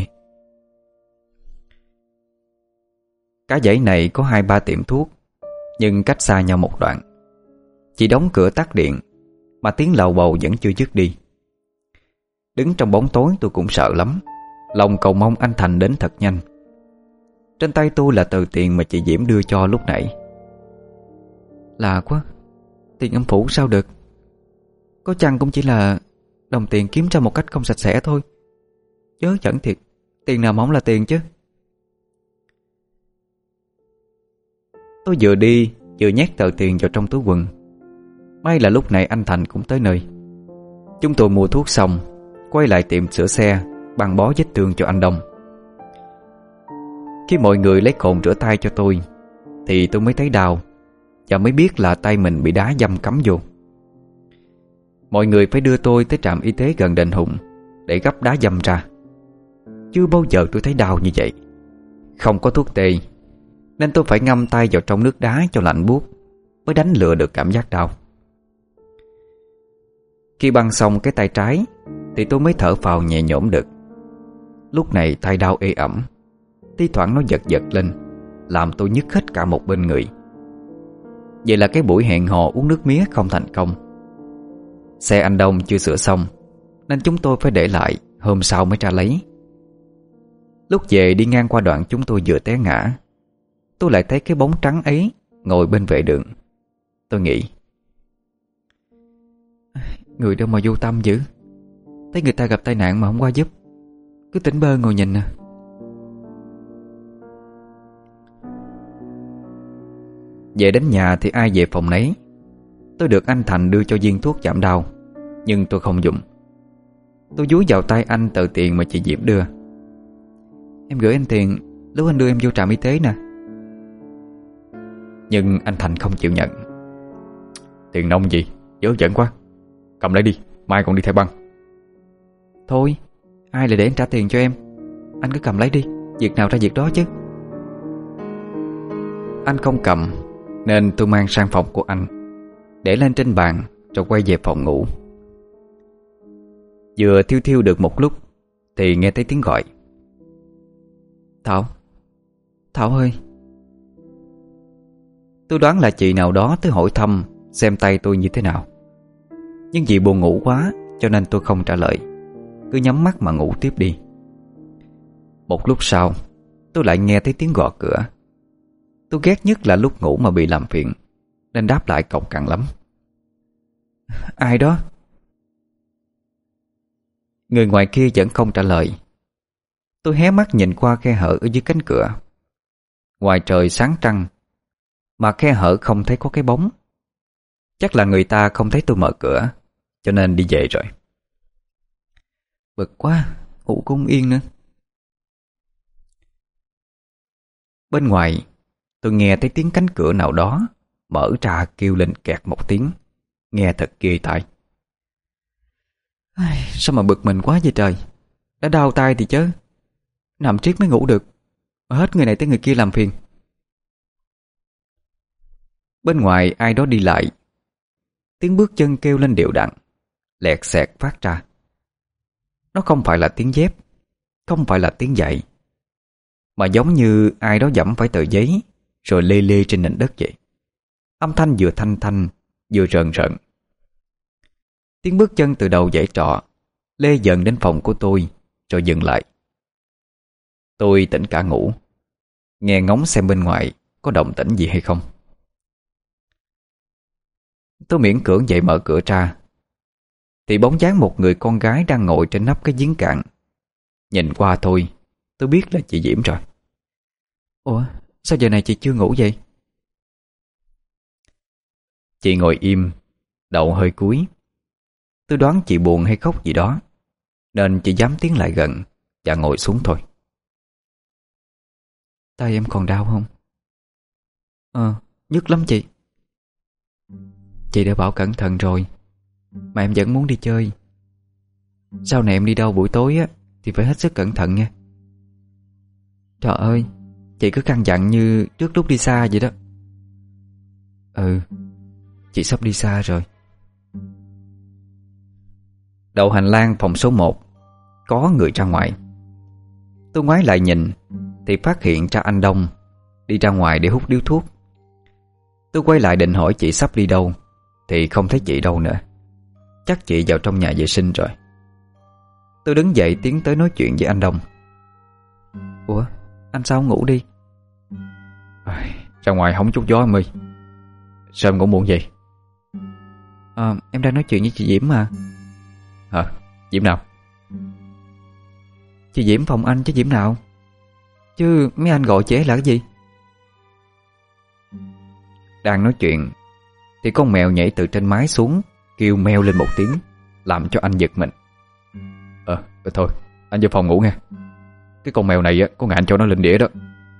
Cái dãy này có 2-3 tiệm thuốc, nhưng cách xa nhau một đoạn. Chị đóng cửa tắt điện, mà tiếng lầu bầu vẫn chưa dứt đi. Đứng trong bóng tối tôi cũng sợ lắm, lòng cầu mong anh Thành đến thật nhanh. Trên tay tôi là tờ tiền mà chị Diễm đưa cho lúc nãy. Lạ quá, tiền âm phủ sao được? Có chăng cũng chỉ là đồng tiền kiếm ra một cách không sạch sẽ thôi. Chớ chẩn thiệt, tiền nào mà không là tiền chứ. Tôi vừa đi vừa nhét tờ tiền vào trong túi quần. May là lúc này anh Thành cũng tới nơi. Chúng tôi mua thuốc xong, quay lại tiệm sửa xe, băng bó vết thương cho anh Đông. Khi mọi người lấy cồn rửa tay cho tôi thì tôi mới thấy đau, và mới biết là tay mình bị đá dăm cắm vô. Mọi người phải đưa tôi tới trạm y tế gần đền Hùng để gấp đá dăm ra. Chưa bao giờ tôi thấy đau như vậy. Không có thuốc tê nên tôi phải ngâm tay vào trong nước đá cho lạnh buốt mới đánh lừa được cảm giác đau. Khi băng xong cái tay trái thì tôi mới thở phào nhẹ nhõm được. Lúc này tay đau ê ẩm, thi thoảng nó giật giật lên, làm tôi nhức hết cả một bên người. Vậy là cái buổi hẹn hò uống nước mía không thành công. Xe anh Đông chưa sửa xong nên chúng tôi phải để lại, hôm sau mới ra lấy. Lúc về đi ngang qua đoạn chúng tôi vừa té ngã, tôi lại thấy cái bóng trắng ấy ngồi bên vệ đường. Tôi nghĩ, người đâu mà vô tâm dữ, thấy người ta gặp tai nạn mà không qua giúp, cứ tỉnh bơ ngồi nhìn nè. Về đến nhà thì ai về phòng nấy. Tôi được anh Thành đưa cho viên thuốc giảm đau, nhưng tôi không dùng. Tôi dúi vào tay anh tờ tiền mà chị Diễm đưa. Em gửi anh tiền lúc anh đưa em vô trạm y tế nè. Nhưng anh Thành không chịu nhận. Tiền nông gì, dớ dẫn quá, cầm lấy đi, mai còn đi thay băng. Thôi, ai lại để anh trả tiền cho em, anh cứ cầm lấy đi, việc nào ra việc đó chứ. Anh không cầm nên tôi mang sang phòng của anh, để lên trên bàn rồi quay về phòng ngủ. Vừa thiêu thiêu được một lúc thì nghe thấy tiếng gọi. Thảo, Thảo ơi. Tôi đoán là chị nào đó tới hỏi thăm xem tay tôi như thế nào. Nhưng vì buồn ngủ quá cho nên tôi không trả lời, cứ nhắm mắt mà ngủ tiếp đi. Một lúc sau tôi lại nghe thấy tiếng gõ cửa. Tôi ghét nhất là lúc ngủ mà bị làm phiền, nên đáp lại cộc cằn lắm. Ai đó? Người ngoài kia vẫn không trả lời. Tôi hé mắt nhìn qua khe hở ở dưới cánh cửa. Ngoài trời sáng trăng, mà khe hở không thấy có cái bóng. Chắc là người ta không thấy tôi mở cửa, cho nên đi về rồi. Bực quá, ngủ cũng không yên nữa. Bên ngoài tôi nghe thấy tiếng cánh cửa nào đó mở ra kêu lên kẹt một tiếng, nghe thật ghê tai. Sao mà bực mình quá vậy trời. Đã đau tay thì chớ, nằm riết mới ngủ được, mà hết người này tới người kia làm phiền. Bên ngoài ai đó đi lại. Tiếng bước chân kêu lên đều đặn, lẹt xẹt phát ra. Nó không phải là tiếng dép, không phải là tiếng giày, mà giống như ai đó dẫm phải tờ giấy rồi lê lê trên nền đất vậy. Âm thanh vừa thanh thanh vừa rờn rợn. Tiếng bước chân từ đầu dãy trọ lê dần đến phòng của tôi rồi dừng lại. Tôi tỉnh cả ngủ, nghe ngóng xem bên ngoài có động tĩnh gì hay không. Tôi miễn cưỡng dậy mở cửa ra, thì bóng dáng một người con gái đang ngồi trên nắp cái giếng cạn. Nhìn qua thôi, tôi biết là chị Diễm rồi. Ủa, sao giờ này chị chưa ngủ vậy? Chị ngồi im, đầu hơi cúi. Tôi đoán chị buồn hay khóc gì đó, nên chị dám tiến lại gần và ngồi xuống thôi. Tay em còn đau không? Nhức lắm chị. Chị đã bảo cẩn thận rồi, mà em vẫn muốn đi chơi. Sau này em đi đâu buổi tối á thì phải hết sức cẩn thận nha. Trời ơi, chị cứ căn dặn như trước lúc đi xa vậy đó. Chị sắp đi xa rồi. Đầu hành lang phòng số 1 có người ra ngoài. Tôi ngoái lại nhìn thì phát hiện ra anh Đông đi ra ngoài để hút điếu thuốc. Tôi quay lại định hỏi chị sắp đi đâu thì không thấy chị đâu nữa. Chắc chị vào trong nhà vệ sinh rồi. Tôi đứng dậy tiến tới nói chuyện với anh Đông. Ủa, anh sao không ngủ đi? Ra ngoài hóng chút gió em ơi. Sao em ngủ muộn vậy? Em đang nói chuyện với chị Diễm mà. Hả? Diễm nào? Chị Diễm phòng anh chứ Diễm nào? Chứ mấy anh gọi chế là cái gì? Đang nói chuyện thì con mèo nhảy từ trên mái xuống, kêu meo lên một tiếng, làm cho anh giật mình. Thôi, anh vô phòng ngủ nha. Cái con mèo này có ngại cho nó lên đĩa đó.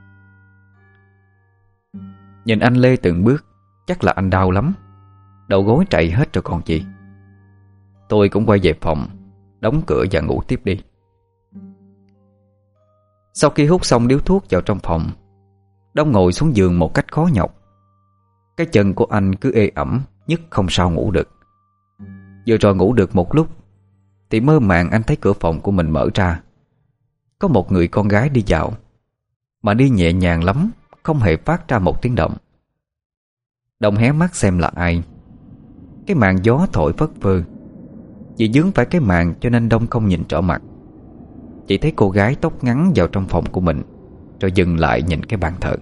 Nhìn anh lê từng bước, chắc là anh đau lắm. Đầu gối trầy hết rồi còn gì. Tôi cũng quay về phòng, đóng cửa và ngủ tiếp đi. Sau khi hút xong điếu thuốc vào trong phòng, Đông ngồi xuống giường một cách khó nhọc. Cái chân của anh cứ ê ẩm, nhức không sao ngủ được. Vừa rồi ngủ được một lúc thì mơ màng anh thấy cửa phòng của mình mở ra. Có một người con gái đi dạo, mà đi nhẹ nhàng lắm, không hề phát ra một tiếng động. Đông hé mắt xem là ai. Cái màn gió thổi phất phơ, vì dướng phải cái màn cho nên Đông không nhìn rõ mặt. Chỉ thấy cô gái tóc ngắn vào trong phòng của mình, rồi dừng lại nhìn cái bàn thờ.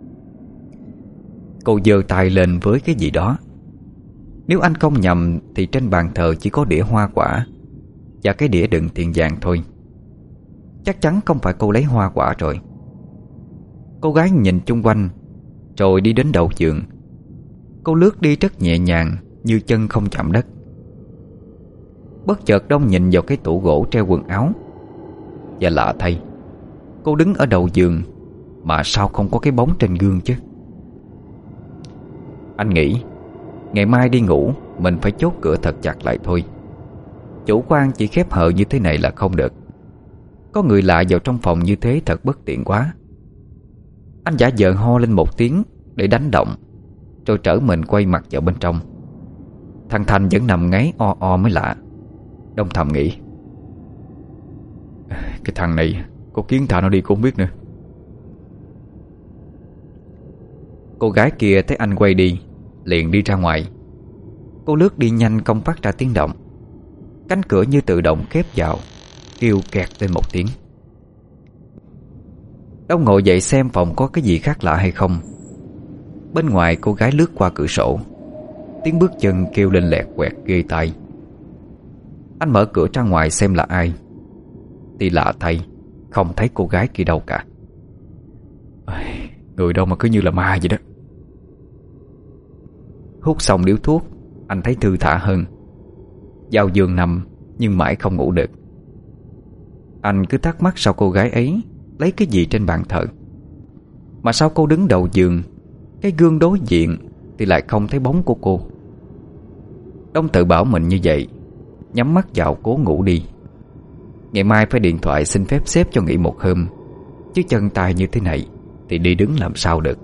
Cô giơ tay lên với cái gì đó. Nếu anh không nhầm thì trên bàn thờ chỉ có đĩa hoa quả và cái đĩa đựng tiền vàng thôi. Chắc chắn không phải cô lấy hoa quả rồi. Cô gái nhìn chung quanh, rồi đi đến đầu giường. Cô lướt đi rất nhẹ nhàng, như chân không chạm đất. Bất chợt Đông nhìn vào cái tủ gỗ treo quần áo. Và lạ thay, cô đứng ở đầu giường mà sao không có cái bóng trên gương chứ? Anh nghĩ ngày mai đi ngủ mình phải chốt cửa thật chặt lại thôi. Chủ quan chỉ khép hờ như thế này là không được. Có người lạ vào trong phòng như thế thật bất tiện quá. Anh giả vờ ho lên một tiếng để đánh động, rồi trở mình quay mặt vào bên trong. Thằng Thành vẫn nằm ngáy o o mới lạ. Đông thầm nghĩ, cái thằng này có kiến thả nó đi cũng không biết nữa. Cô gái kia thấy anh quay đi, liền đi ra ngoài. Cô lướt đi nhanh không phát ra tiếng động. Cánh cửa như tự động khép vào, kêu kẹt lên một tiếng. Đông ngồi dậy xem phòng có cái gì khác lạ hay không. Bên ngoài cô gái lướt qua cửa sổ, tiếng bước chân kêu lên lẹt quẹt ghê tai. Anh mở cửa ra ngoài xem là ai, thì lạ thay, không thấy cô gái kia đâu cả. Người đâu mà cứ như là ma vậy đó. Hút xong điếu thuốc, anh thấy thư thả hơn. Vào giường nằm nhưng mãi không ngủ được. Anh cứ thắc mắc sao cô gái ấy lấy cái gì trên bàn thờ, mà sao cô đứng đầu giường, cái gương đối diện thì lại không thấy bóng của cô. Đông tự bảo mình như vậy, nhắm mắt vào cố ngủ đi. Ngày mai phải điện thoại xin phép sếp cho nghỉ một hôm, chứ chân tay như thế này thì đi đứng làm sao được.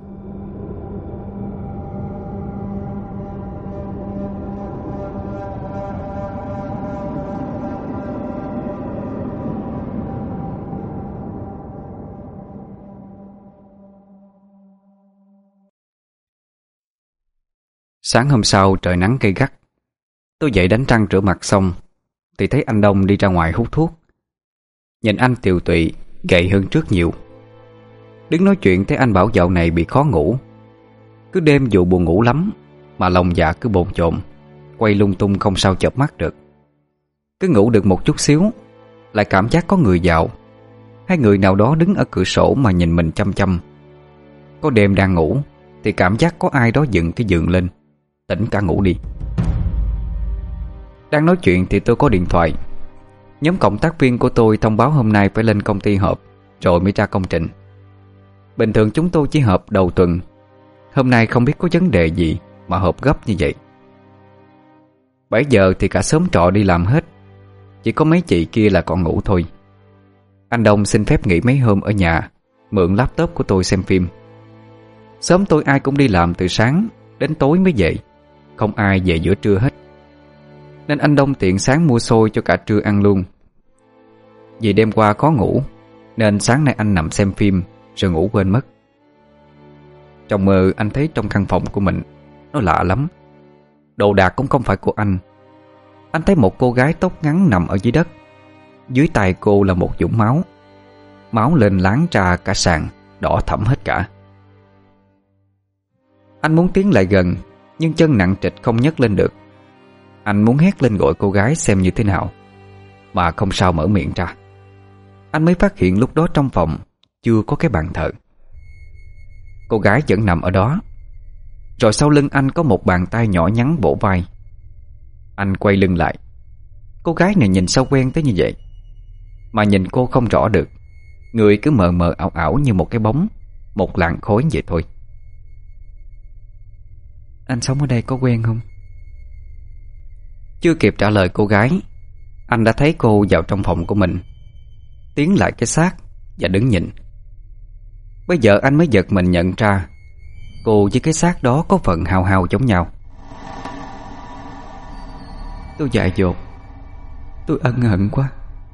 Sáng hôm sau trời nắng gay gắt. Tôi dậy đánh răng rửa mặt xong thì thấy anh Đông đi ra ngoài hút thuốc. Nhìn anh tiều tụy, gầy hơn trước nhiều. Đứng nói chuyện thấy anh bảo dạo này bị khó ngủ. Cứ đêm dù buồn ngủ lắm mà lòng dạ cứ bồn chồn, quay lung tung không sao chợp mắt được. Cứ ngủ được một chút xíu lại cảm giác có người vào, hay người nào đó đứng ở cửa sổ mà nhìn mình chăm chăm. Có đêm đang ngủ thì cảm giác có ai đó dựng cái giường lên, tỉnh cả ngủ đi. Đang nói chuyện thì tôi có điện thoại. Nhóm cộng tác viên của tôi thông báo hôm nay phải lên công ty họp rồi mới ra công trình. Bình thường chúng tôi chỉ họp đầu tuần. Hôm nay không biết có vấn đề gì mà họp gấp như vậy. 7 giờ thì cả xóm trọ đi làm hết, chỉ có mấy chị kia là còn ngủ thôi. Anh Đông xin phép nghỉ mấy hôm ở nhà, mượn laptop của tôi xem phim. Xóm tôi ai cũng đi làm từ sáng đến tối mới về, không ai về giữa trưa hết. Nên anh Đông tiện sáng mua xôi cho cả trưa ăn luôn. Vì đêm qua khó ngủ nên sáng nay anh nằm xem phim rồi ngủ quên mất. Trong mơ anh thấy trong căn phòng của mình nó lạ lắm. Đồ đạc cũng không phải của anh. Anh thấy một cô gái tóc ngắn nằm ở dưới đất. Dưới tay cô là một vũng máu. Máu lên láng ra cả sàn, đỏ thẫm hết cả. Anh muốn tiến lại gần, nhưng chân nặng trịch không nhấc lên được. Anh muốn hét lên gọi cô gái xem như thế nào, mà không sao mở miệng ra. Anh mới phát hiện lúc đó trong phòng chưa có cái bàn thờ. Cô gái vẫn nằm ở đó. Rồi sau lưng anh có một bàn tay nhỏ nhắn vỗ vai. Anh quay lưng lại. Cô gái này nhìn sao quen tới như vậy, mà nhìn cô không rõ được. Người cứ mờ mờ ảo ảo như một cái bóng, một làn khói vậy thôi. Anh sống ở đây có quen không? Chưa kịp trả lời cô gái, anh đã thấy cô vào trong phòng của mình, tiến lại cái xác và đứng nhìn. Bây giờ anh mới giật mình nhận ra cô với cái xác đó có phần hao hao giống nhau. Tôi dại dột, Tôi ân hận quá.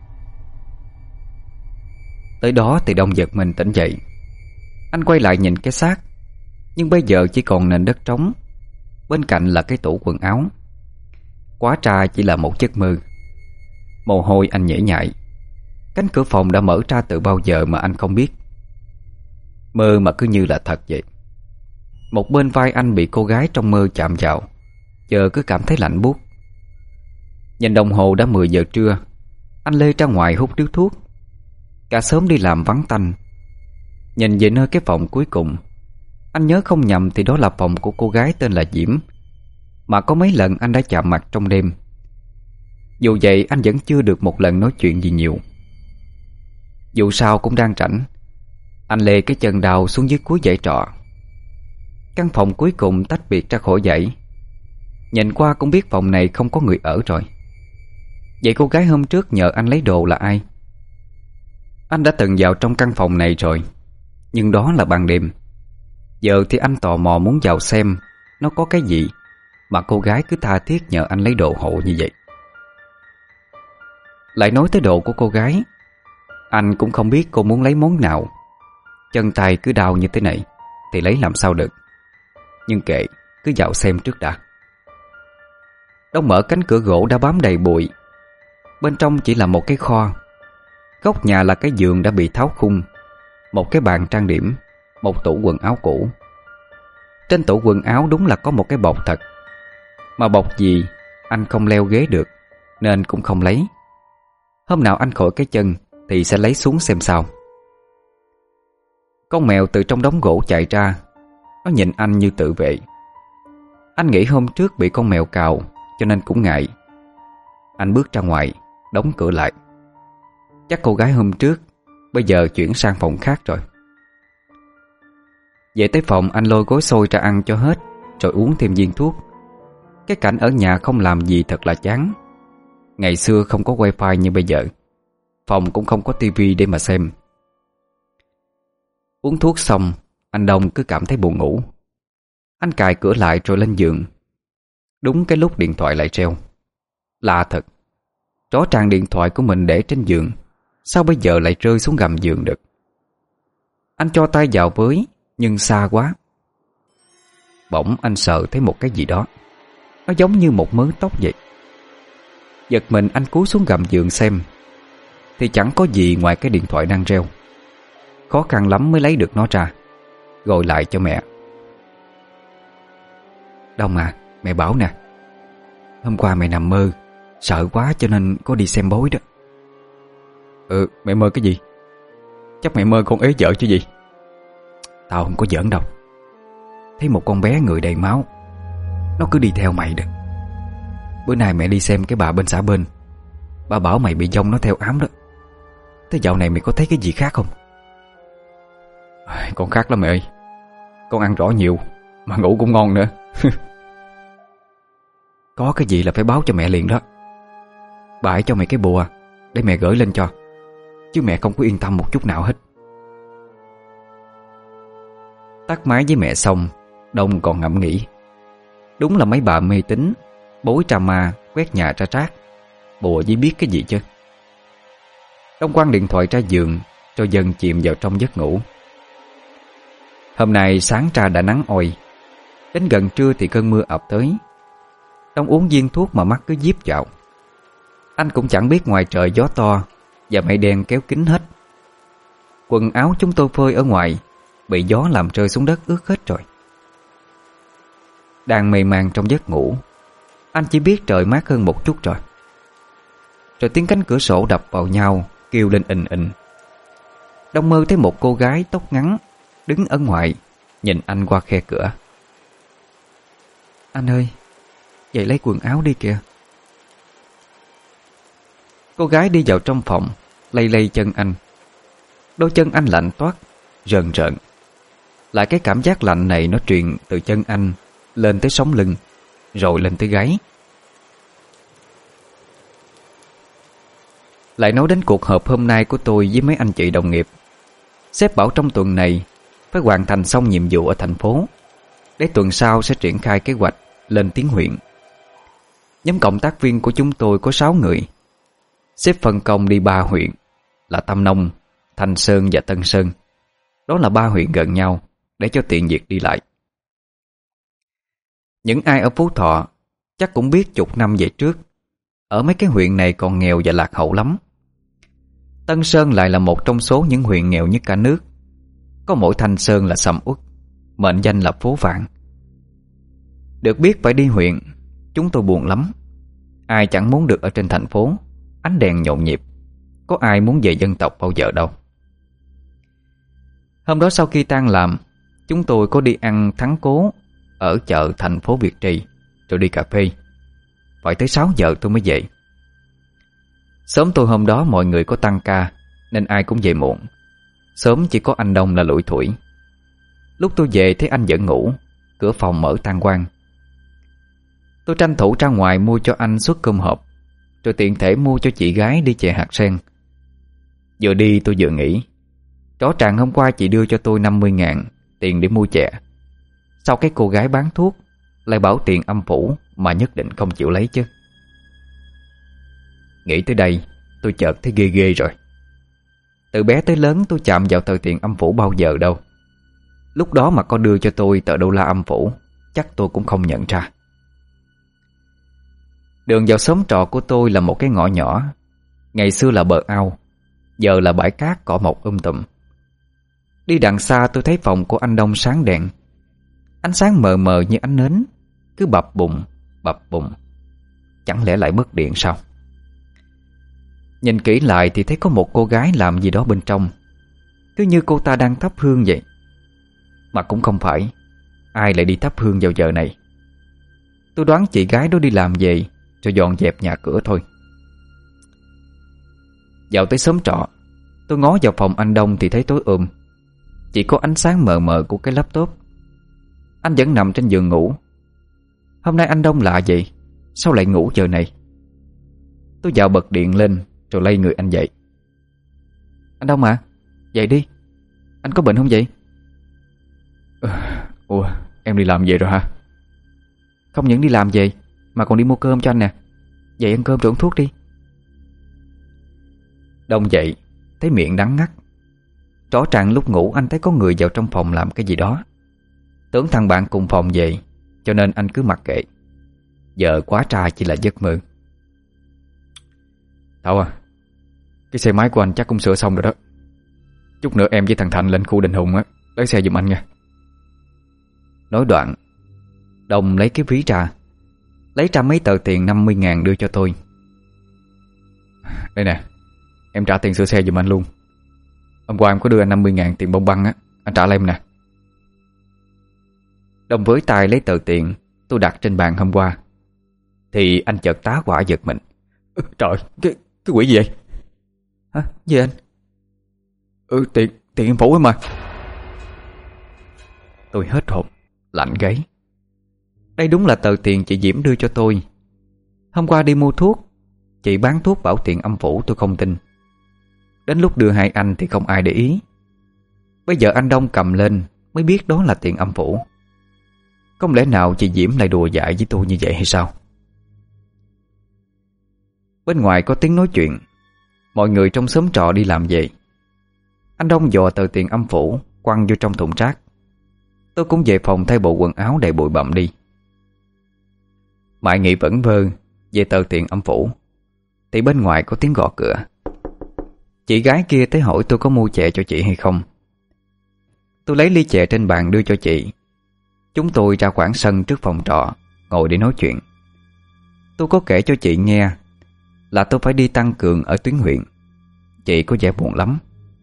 Tới đó thì Đông giật mình tỉnh dậy. Anh quay lại nhìn cái xác, nhưng bây giờ chỉ còn nền đất trống. Bên cạnh là cái tủ quần áo. Quá tra chỉ là một giấc mơ. Mồ hôi anh nhễ nhại. Cánh cửa phòng đã mở ra từ bao giờ mà anh không biết. Mơ mà cứ như là thật vậy. Một bên vai anh bị cô gái trong mơ chạm vào, giờ cứ cảm thấy lạnh buốt. Nhìn đồng hồ đã 10 giờ trưa, anh lê ra ngoài hút điếu thuốc. Cả xóm đi làm vắng tanh. Nhìn về nơi cái phòng cuối cùng, anh nhớ không nhầm thì đó là phòng của cô gái tên là Diễm, mà có mấy lần anh đã chạm mặt trong đêm. Dù vậy anh vẫn chưa được một lần nói chuyện gì nhiều. Dù sao cũng đang rảnh, anh lê cái chân đào xuống dưới cuối dãy trọ. Căn phòng cuối cùng tách biệt ra khỏi dãy. Nhìn qua cũng biết phòng này không có người ở rồi. Vậy cô gái hôm trước nhờ anh lấy đồ là ai? Anh đã từng vào trong căn phòng này rồi, nhưng đó là ban đêm. Giờ thì anh tò mò muốn vào xem nó có cái gì mà cô gái cứ tha thiết nhờ anh lấy đồ hộ như vậy. Lại nói tới đồ của cô gái, anh cũng không biết cô muốn lấy món nào. Chân tay cứ đau như thế này thì lấy làm sao được. Nhưng kệ, cứ vào xem trước đã. Đông mở cánh cửa gỗ đã bám đầy bụi. Bên trong chỉ là một cái kho. Góc nhà là cái giường đã bị tháo khung, một cái bàn trang điểm, một tủ quần áo cũ. Trên tủ quần áo đúng là có một cái bọc thật. Mà bọc gì anh không leo ghế được, nên cũng không lấy. Hôm nào anh khỏi cái chân thì sẽ lấy xuống xem sao. Con mèo từ trong đống gỗ chạy ra. Nó nhìn anh như tự vệ. Anh nghĩ hôm trước bị con mèo cào cho nên cũng ngại. Anh bước ra ngoài, đóng cửa lại. Chắc cô gái hôm trước bây giờ chuyển sang phòng khác rồi. Về tới phòng, anh lôi gói xôi ra ăn cho hết, rồi uống thêm viên thuốc. Cái cảnh ở nhà không làm gì thật là chán. Ngày xưa không có wifi như bây giờ, phòng cũng không có tivi để mà xem. Uống thuốc xong, anh Đông cứ cảm thấy buồn ngủ. Anh cài cửa lại rồi lên giường. Đúng cái lúc điện thoại lại treo. Lạ thật, rõ ràng điện thoại của mình để trên giường, sao bây giờ lại rơi xuống gầm giường được? Anh cho tay vào với, nhưng xa quá. Bỗng anh sợ thấy một cái gì đó. Nó giống như một mớ tóc vậy. Giật mình anh cúi xuống gầm giường xem, thì chẳng có gì ngoài cái điện thoại đang reo. Khó khăn lắm mới lấy được nó ra, gọi lại cho mẹ. Đông à, mẹ bảo nè, hôm qua mẹ nằm mơ, sợ quá cho nên có đi xem bói đó. Mẹ mơ cái gì? Chắc mẹ mơ con ế vợ chứ gì? Tao không có giỡn đâu. Thấy một con bé người đầy máu, nó cứ đi theo mày đó. Bữa nay mẹ đi xem cái bà bên xã bên, bà bảo mày bị dông nó theo ám đó. Thế dạo này mày có thấy cái gì khác không? Con khác lắm mẹ ơi. Con ăn rõ nhiều, mà ngủ cũng ngon nữa. Có cái gì là phải báo cho mẹ liền đó. Bà hãy cho mày cái bùa để mẹ gửi lên cho, chứ mẹ không có yên tâm một chút nào hết. Tắt máy với mẹ xong, Đông còn ngẫm nghĩ. Đúng là mấy bà mê tín, bối tra ma, quét nhà ra rác, bùa với biết cái gì chứ. Đông quăng điện thoại ra giường, rồi dần chìm vào trong giấc ngủ. Hôm nay sáng ra đã nắng oi. Đến gần trưa thì cơn mưa ập tới. Đông uống viên thuốc mà mắt cứ díp vào. Anh cũng chẳng biết ngoài trời gió to và mây đen kéo kín hết. Quần áo chúng tôi phơi ở ngoài bị gió làm rơi xuống đất ướt hết rồi. Đang mê man trong giấc ngủ, anh chỉ biết trời mát hơn một chút rồi. Rồi tiếng cánh cửa sổ đập vào nhau kêu lên ình ình. Đông mơ thấy một cô gái tóc ngắn đứng ở ngoài nhìn anh qua khe cửa. Anh ơi, dậy lấy quần áo đi kìa. Cô gái đi vào trong phòng, lay lay chân anh. Đôi chân anh lạnh toát, rờn rợn. Lại cái cảm giác lạnh này nó truyền từ chân anh lên tới sống lưng, rồi lên tới gáy. Lại nói đến cuộc họp hôm nay của tôi với mấy anh chị đồng nghiệp. Sếp bảo trong tuần này phải hoàn thành xong nhiệm vụ ở thành phố, để tuần sau sẽ triển khai kế hoạch lên tuyến huyện. Nhóm cộng tác viên của chúng tôi có 6 người. Sếp phân công đi 3 huyện là Tam Nông, Thanh Sơn và Tân Sơn. Đó là 3 huyện gần nhau để cho tiện việc đi lại. Những ai ở Phú Thọ chắc cũng biết chục năm về trước, ở mấy cái huyện này còn nghèo và lạc hậu lắm. Tân Sơn lại là một trong số những huyện nghèo nhất cả nước. Có mỗi Thanh Sơn là sầm uất, mệnh danh là phố vàng. Được biết phải đi huyện, chúng tôi buồn lắm. Ai chẳng muốn được ở trên thành phố, ánh đèn nhộn nhịp. Có ai muốn về dân tộc bao giờ đâu. Hôm đó sau khi tan làm, chúng tôi có đi ăn thắng cố ở chợ thành phố Việt Trì, rồi đi cà phê. Phải tới 6 giờ tôi mới về. Sớm tôi hôm đó mọi người có tăng ca nên ai cũng về muộn. Sớm chỉ có anh Đông là lủi thủi. Lúc tôi về thấy anh vẫn ngủ, cửa phòng mở tang quang. Tôi tranh thủ ra ngoài mua cho anh suất cơm hộp, rồi tiện thể mua cho chị gái đi chè hạt sen. Vừa đi tôi vừa nghĩ, rõ ràng hôm qua chị đưa cho tôi 50.000 tiền để mua chè. Sao cái cô gái bán thuốc lại bảo tiền âm phủ mà nhất định không chịu lấy chứ? Nghĩ tới đây tôi chợt thấy ghê ghê rồi. Từ bé tới lớn tôi chạm vào tờ tiền âm phủ bao giờ đâu. Lúc đó mà có đưa cho tôi tờ đô la âm phủ, chắc tôi cũng không nhận ra. Đường vào xóm trọ của tôi là một cái ngõ nhỏ. Ngày xưa là bờ ao, giờ là bãi cát cỏ mọc tùm. Đi đằng xa tôi thấy phòng của anh Đông sáng đèn. Ánh sáng mờ mờ như ánh nến, cứ bập bùng, bập bùng. Chẳng lẽ lại mất điện sao? Nhìn kỹ lại thì thấy có một cô gái làm gì đó bên trong. Cứ như cô ta đang thắp hương vậy. Mà cũng không phải, ai lại đi thắp hương vào giờ này. Tôi đoán chị gái đó đi làm về rồi dọn dẹp nhà cửa thôi. Vào tới xóm trọ, tôi ngó vào phòng anh Đông thì thấy tối chỉ có ánh sáng mờ mờ của cái laptop. Anh vẫn nằm trên giường ngủ. Hôm nay anh Đông lạ vậy, sao lại ngủ giờ này? Tôi vào bật điện lên rồi lay người anh dậy. Anh Đông à, dậy đi. Anh có bệnh không vậy? Ủa, em đi làm về rồi hả? Không những đi làm về mà còn đi mua cơm cho anh nè. Dậy ăn cơm rồi uống thuốc đi. Đông dậy, thấy miệng đắng ngắt. Rõ ràng lúc ngủ anh thấy có người vào trong phòng làm cái gì đó. Tưởng thằng bạn cùng phòng về, cho nên anh cứ mặc kệ. Giờ quá tra chỉ là giấc mơ. Thảo à, cái xe máy của anh chắc cũng sửa xong rồi đó. Chút nữa em với thằng Thành lên khu Đình Hùng á, lấy xe giùm anh nha. Nói đoạn, Đông lấy cái ví ra, lấy ra mấy tờ tiền 50.000 đưa cho tôi. Đây nè, em trả tiền sửa xe giùm anh luôn. Hôm qua em có đưa anh 50.000 tiền bông băng á, anh trả lại em nè. Đông với tay lấy tờ tiền tôi đặt trên bàn hôm qua. Thì anh chợt tá hỏa giật mình. Trời, cái quỷ gì vậy? Hả? Gì anh? Tiền em phủ ấy mà. Tôi hết hồn, lạnh gáy. Đây đúng là tờ tiền chị Diễm đưa cho tôi. Hôm qua đi mua thuốc, chị bán thuốc bảo tiền âm phủ tôi không tin. Đến lúc đưa hai anh thì không ai để ý. Bây giờ anh Đông cầm lên mới biết đó là tiền âm phủ. Không lẽ nào chị Diễm lại đùa dại với tôi như vậy hay sao? Bên ngoài có tiếng nói chuyện. Mọi người trong xóm trọ đi làm về. Anh Đông dò tờ tiền âm phủ quăng vô trong thùng rác. Tôi cũng về phòng thay bộ quần áo đầy bụi bặm đi. Mãi nghĩ vẩn vơ về tờ tiền âm phủ thì bên ngoài có tiếng gõ cửa. Chị gái kia tới hỏi tôi có mua chè cho chị hay không. Tôi lấy ly chè trên bàn đưa cho chị. Chúng tôi ra khoảng sân trước phòng trọ ngồi để nói chuyện. Tôi có kể cho chị nghe là tôi phải đi tăng cường ở tuyến huyện. Chị có vẻ buồn lắm.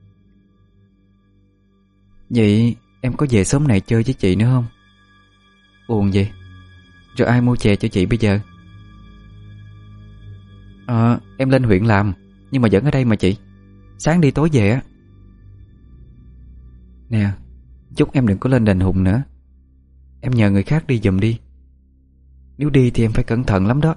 Vậy em có về xóm này chơi với chị nữa không? Buồn gì? Rồi ai mua chè cho chị bây giờ? Em lên huyện làm, nhưng mà vẫn ở đây mà chị. Sáng đi tối về á. Nè, chúc em đừng có lên đền Hùng nữa. Em nhờ người khác đi giùm đi. Nếu đi thì em phải cẩn thận lắm đó.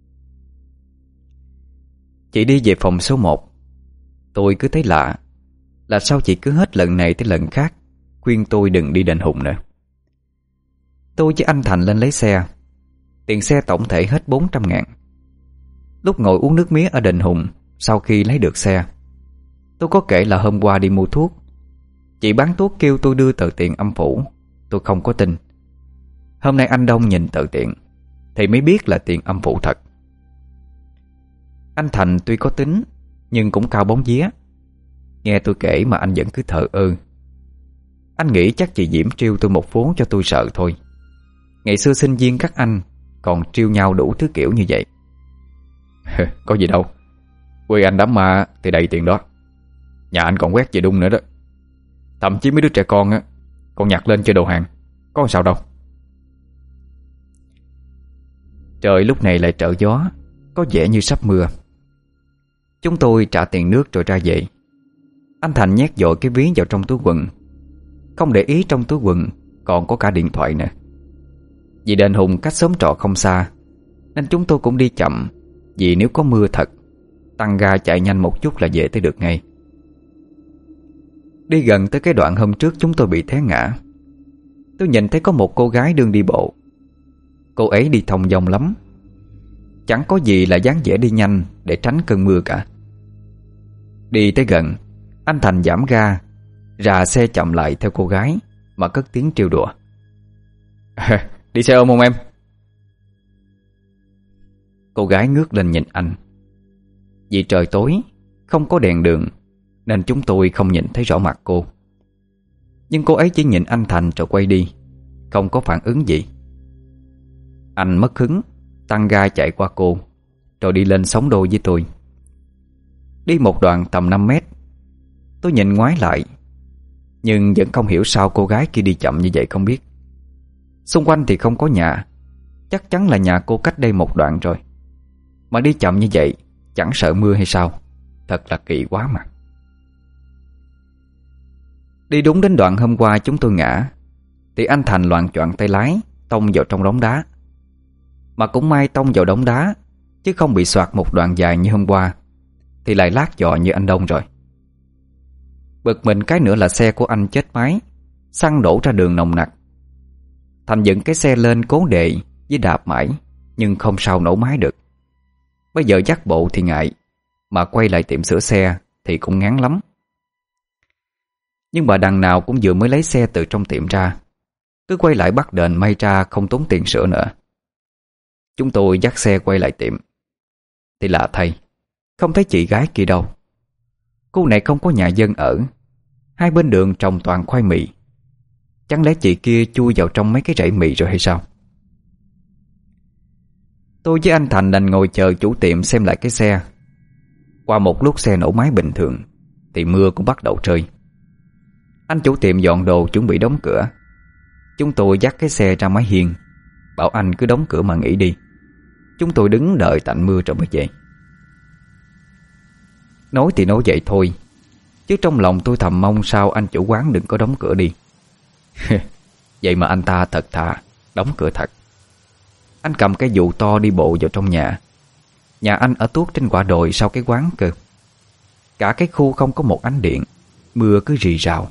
Chị đi về phòng số 1. Tôi cứ thấy lạ, là sao chị cứ hết lần này tới lần khác khuyên tôi đừng đi đền Hùng nữa. Tôi với anh Thành lên lấy xe. Tiền xe tổng thể hết 400.000. Lúc ngồi uống nước mía ở đền Hùng sau khi lấy được xe, tôi có kể là hôm qua đi mua thuốc. Chị bán thuốc kêu tôi đưa tờ tiền âm phủ. Tôi không có tin. Hôm nay anh Đông nhìn tờ tiền thì mới biết là tiền âm phủ thật. Anh Thành tuy có tính nhưng cũng cao bóng vía. Nghe tôi kể mà anh vẫn cứ thờ ơ. Anh nghĩ chắc chị Diễm trêu tôi một phố cho tôi sợ thôi. Ngày xưa sinh viên các anh còn trêu nhau đủ thứ kiểu như vậy. Có gì đâu, quê anh đám ma thì đầy tiền đó. Nhà anh còn quét về đung nữa đó. Thậm chí mấy đứa trẻ con á còn nhặt lên chơi đồ hàng. Có sao đâu. Trời lúc này lại trở gió, có vẻ như sắp mưa. Chúng tôi trả tiền nước rồi ra về. Anh Thành nhét vội cái ví vào trong túi quần, không để ý trong túi quần còn có cả điện thoại nữa. Vì đền Hùng cách xóm trọ không xa nên chúng tôi cũng đi chậm. Vì nếu có mưa thật, tăng ga chạy nhanh một chút là về tới được ngay. Đi gần tới cái đoạn hôm trước chúng tôi bị té ngã, tôi nhìn thấy có một cô gái đương đi bộ. Cô ấy đi thong dong lắm, chẳng có gì là dáng vẻ đi nhanh để tránh cơn mưa cả. Đi tới gần, anh Thành giảm ga, rà xe chậm lại theo cô gái mà cất tiếng trêu đùa. Đi xe ôm không em? Cô gái ngước lên nhìn anh. Vì trời tối, không có đèn đường nên chúng tôi không nhìn thấy rõ mặt cô. Nhưng cô ấy chỉ nhìn anh Thành rồi quay đi, không có phản ứng gì. Anh mất hứng, tăng ga chạy qua cô, rồi đi lên sóng đôi với tôi. Đi một đoạn tầm 5 mét, tôi nhìn ngoái lại, nhưng vẫn không hiểu sao cô gái kia đi chậm như vậy không biết. Xung quanh thì không có nhà, chắc chắn là nhà cô cách đây một đoạn rồi. Mà đi chậm như vậy, chẳng sợ mưa hay sao? Thật là kỳ quá mà. Đi đúng đến đoạn hôm qua chúng tôi ngã, thì anh Thành loạng choạng tay lái, tông vào trong đống đá. Mà cũng may tông vào đống đá, chứ không bị xoạc một đoạn dài như hôm qua thì lại lát giò như anh Đông rồi. Bực mình cái nữa là xe của anh chết máy, xăng đổ ra đường nồng nặc. Thành dựng cái xe lên cố đệ với đạp mãi, nhưng không sao nổ máy được. Bây giờ dắt bộ thì ngại, mà quay lại tiệm sửa xe thì cũng ngán lắm. Nhưng bà đằng nào cũng vừa mới lấy xe từ trong tiệm ra, cứ quay lại bắt đền may ra không tốn tiền sửa nữa. Chúng tôi dắt xe quay lại tiệm thì lạ thay, không thấy chị gái kia đâu. Cô này không có nhà dân ở, hai bên đường trồng toàn khoai mì. Chẳng lẽ chị kia chui vào trong mấy cái rẫy mì rồi hay sao? Tôi với anh Thành đành ngồi chờ chủ tiệm xem lại cái xe. Qua một lúc xe nổ máy bình thường thì mưa cũng bắt đầu rơi. Anh chủ tiệm dọn đồ chuẩn bị đóng cửa. Chúng tôi dắt cái xe ra mái hiên, bảo anh cứ đóng cửa mà nghỉ đi. Chúng tôi đứng đợi tạnh mưa rồi mới về. Nói thì nói vậy thôi, chứ trong lòng tôi thầm mong sao anh chủ quán đừng có đóng cửa đi. Vậy mà anh ta thật thà đóng cửa thật. Anh cầm cái dù to đi bộ vào trong nhà. Nhà anh ở tuốt trên quả đồi sau cái quán cơ. Cả cái khu không có một ánh điện, mưa cứ rì rào.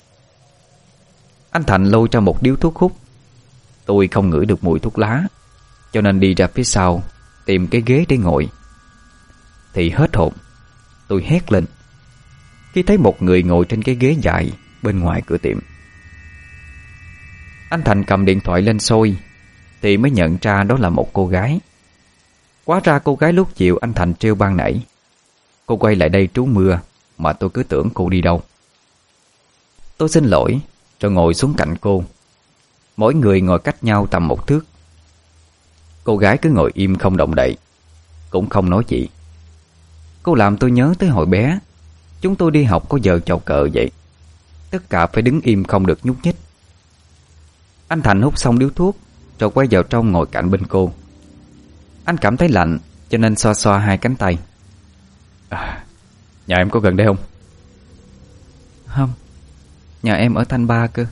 Anh Thành lôi ra một điếu thuốc hút. Tôi không ngửi được mùi thuốc lá, cho nên đi ra phía sau tìm cái ghế để ngồi. Thì hết hồn, tôi hét lên khi thấy một người ngồi trên cái ghế dài bên ngoài cửa tiệm. Anh Thành cầm điện thoại lên soi thì mới nhận ra đó là một cô gái. Hóa ra cô gái lúc chiều anh Thành trêu ban nãy. Cô quay lại đây trú mưa mà tôi cứ tưởng cô đi đâu. Tôi xin lỗi rồi ngồi xuống cạnh cô. Mỗi người ngồi cách nhau tầm 1 thước. Cô gái cứ ngồi im không động đậy, cũng không nói gì. Cô làm tôi nhớ tới hồi bé chúng tôi đi học có giờ chào cờ vậy. Tất cả phải đứng im không được nhúc nhích. Anh Thành hút xong điếu thuốc rồi quay vào trong ngồi cạnh bên cô. Anh cảm thấy lạnh cho nên xoa xoa hai cánh tay. Nhà em có gần đây không? Không, nhà em ở Thanh Ba cơ.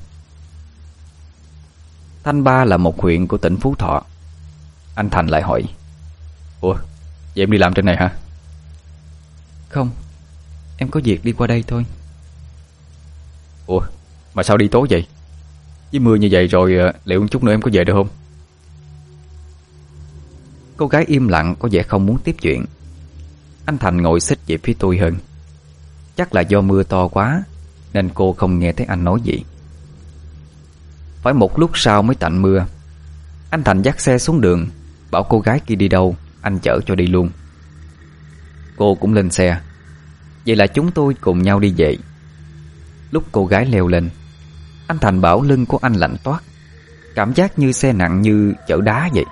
Thanh Ba là một huyện của tỉnh Phú Thọ. Anh Thành lại hỏi: Ủa, vậy em đi làm trên này hả? Không, em có việc đi qua đây thôi. Ủa, mà sao đi tối vậy? Với mưa như vậy rồi liệu một chút nữa em có về được không? Cô gái im lặng có vẻ không muốn tiếp chuyện. Anh Thành ngồi xích về phía tôi hơn. Chắc là do mưa to quá nên cô không nghe thấy anh nói gì. Phải một lúc sau mới tạnh mưa. Anh Thành dắt xe xuống đường, bảo cô gái kia đi đâu anh chở cho đi luôn. Cô cũng lên xe. Vậy là chúng tôi cùng nhau đi về. Lúc cô gái leo lên, anh Thành bảo lưng của anh lạnh toát, cảm giác như xe nặng như chở đá vậy.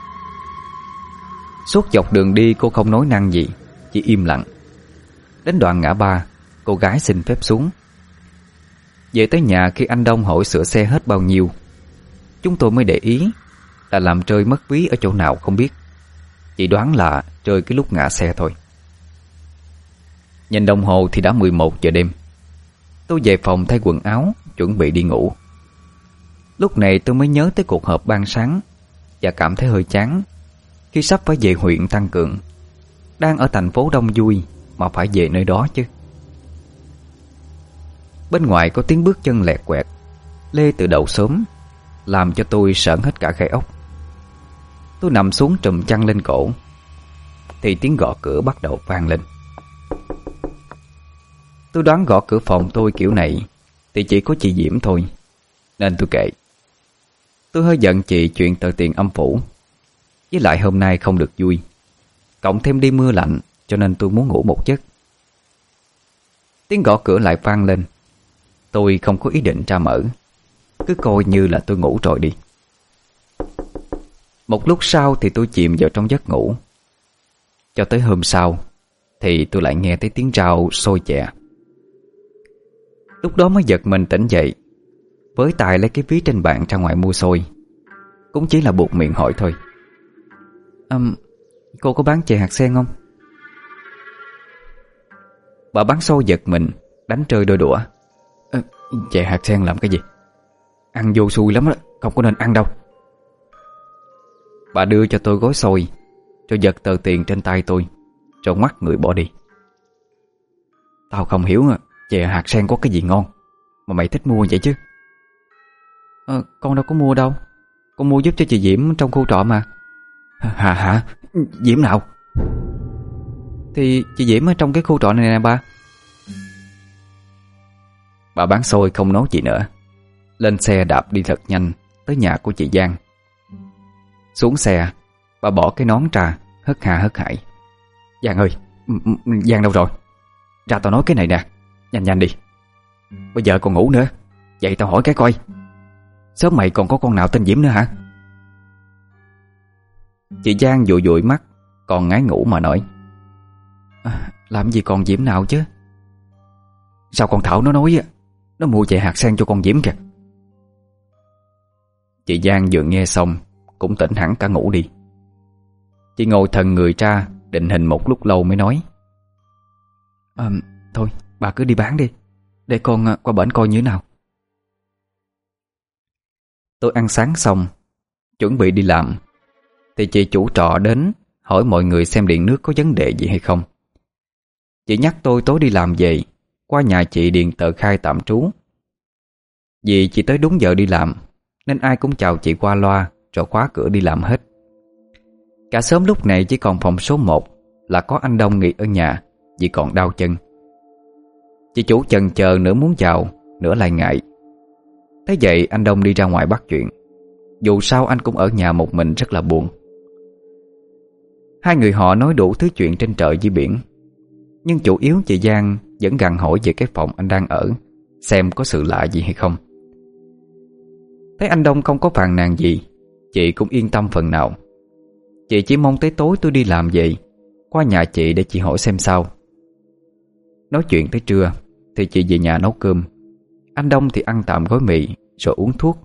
Suốt dọc đường đi cô không nói năng gì, chỉ im lặng. Đến đoạn ngã ba, cô gái xin phép xuống. Về tới nhà khi anh Đông hỏi sửa xe hết bao nhiêu, chúng tôi mới để ý là làm rơi mất ví ở chỗ nào không biết. Chỉ đoán là rơi cái lúc ngã xe thôi. Nhìn đồng hồ thì đã 11 giờ đêm. Tôi về phòng thay quần áo, chuẩn bị đi ngủ. Lúc này tôi mới nhớ tới cuộc họp ban sáng và cảm thấy hơi chán khi sắp phải về huyện tăng cường. Đang ở thành phố đông vui mà phải về nơi đó chứ. Bên ngoài có tiếng bước chân lẹt quẹt lê từ đầu xóm, làm cho tôi sởn hết cả gai ốc. Tôi nằm xuống trùm chăn lên cổ thì tiếng gõ cửa bắt đầu vang lên. Tôi đoán gõ cửa phòng tôi kiểu này thì chỉ có chị Diễm thôi, nên tôi kệ. Tôi hơi giận chị chuyện tờ tiền âm phủ, với lại hôm nay không được vui, cộng thêm đi mưa lạnh, cho nên tôi muốn ngủ một giấc. Tiếng gõ cửa lại vang lên. Tôi không có ý định ra mở, cứ coi như là tôi ngủ rồi đi. Một lúc sau thì tôi chìm vào trong giấc ngủ. Cho tới hôm sau thì tôi lại nghe thấy tiếng rao xôi chè. Lúc đó mới giật mình tỉnh dậy, với tài lấy cái ví trên bàn ra ngoài mua xôi. Cũng chỉ là buột miệng hỏi thôi. Cô có bán chè hạt sen không? Bà bán xôi giật mình, đánh rơi đôi đũa. Chè hạt sen làm cái gì? Ăn vô xui lắm đó, không có nên ăn đâu. Bà đưa cho tôi gói xôi, rồi giật tờ tiền trên tay tôi, rồi ngoắt người bỏ đi. Tao không hiểu chè hạt sen có cái gì ngon mà mày thích mua vậy chứ? Con đâu có mua đâu, con mua giúp cho chị Diễm trong khu trọ mà. Hả? Diễm nào? Thì chị Diễm ở trong cái khu trọ này nè ba. Bà bán xôi không nói gì nữa, lên xe đạp đi thật nhanh tới nhà của chị Giang. Xuống xe, bà bỏ cái nón ra, hất hà hất hải. Giang ơi, Giang đâu rồi? Ra tao nói cái này nè, nhanh nhanh đi. Bây giờ còn ngủ nữa, vậy tao hỏi cái coi, sớm mày còn có con nào tên Diễm nữa hả? Chị Giang dụi dụi mắt, còn ngái ngủ mà nói. Làm gì còn Diễm nào chứ? Sao con Thảo nó nói nó mua chè hạt sen cho con Diễm kìa. Chị Giang vừa nghe xong cũng tỉnh hẳn cả ngủ đi. Chị ngồi thần người ra, định hình một lúc lâu mới nói. Thôi bà cứ đi bán đi, để con qua bển coi như thế nào. Tôi ăn sáng xong, chuẩn bị đi làm, thì chị chủ trọ đến hỏi mọi người xem điện nước có vấn đề gì hay không. Chị nhắc tôi tối đi làm về qua nhà chị điền tờ khai tạm trú. Vì chị tới đúng giờ đi làm nên ai cũng chào chị qua loa rồi khóa cửa đi làm hết. Cả xóm lúc này chỉ còn phòng số 1 là có anh Đông nghỉ ở nhà vì còn đau chân. Chị chủ chần chờ nửa muốn vào, nửa lại ngại. Thế vậy anh Đông đi ra ngoài bắt chuyện. Dù sao anh cũng ở nhà một mình rất là buồn. Hai người họ nói đủ thứ chuyện trên trời dưới biển, nhưng chủ yếu chị Giang vẫn gằn hỏi về cái phòng anh đang ở, xem có sự lạ gì hay không. Thấy anh Đông không có phàn nàn gì, chị cũng yên tâm phần nào. Chị chỉ mong tới tối tôi đi làm về qua nhà chị để chị hỏi xem sao. Nói chuyện tới trưa thì chị về nhà nấu cơm. Anh Đông thì ăn tạm gói mì rồi uống thuốc.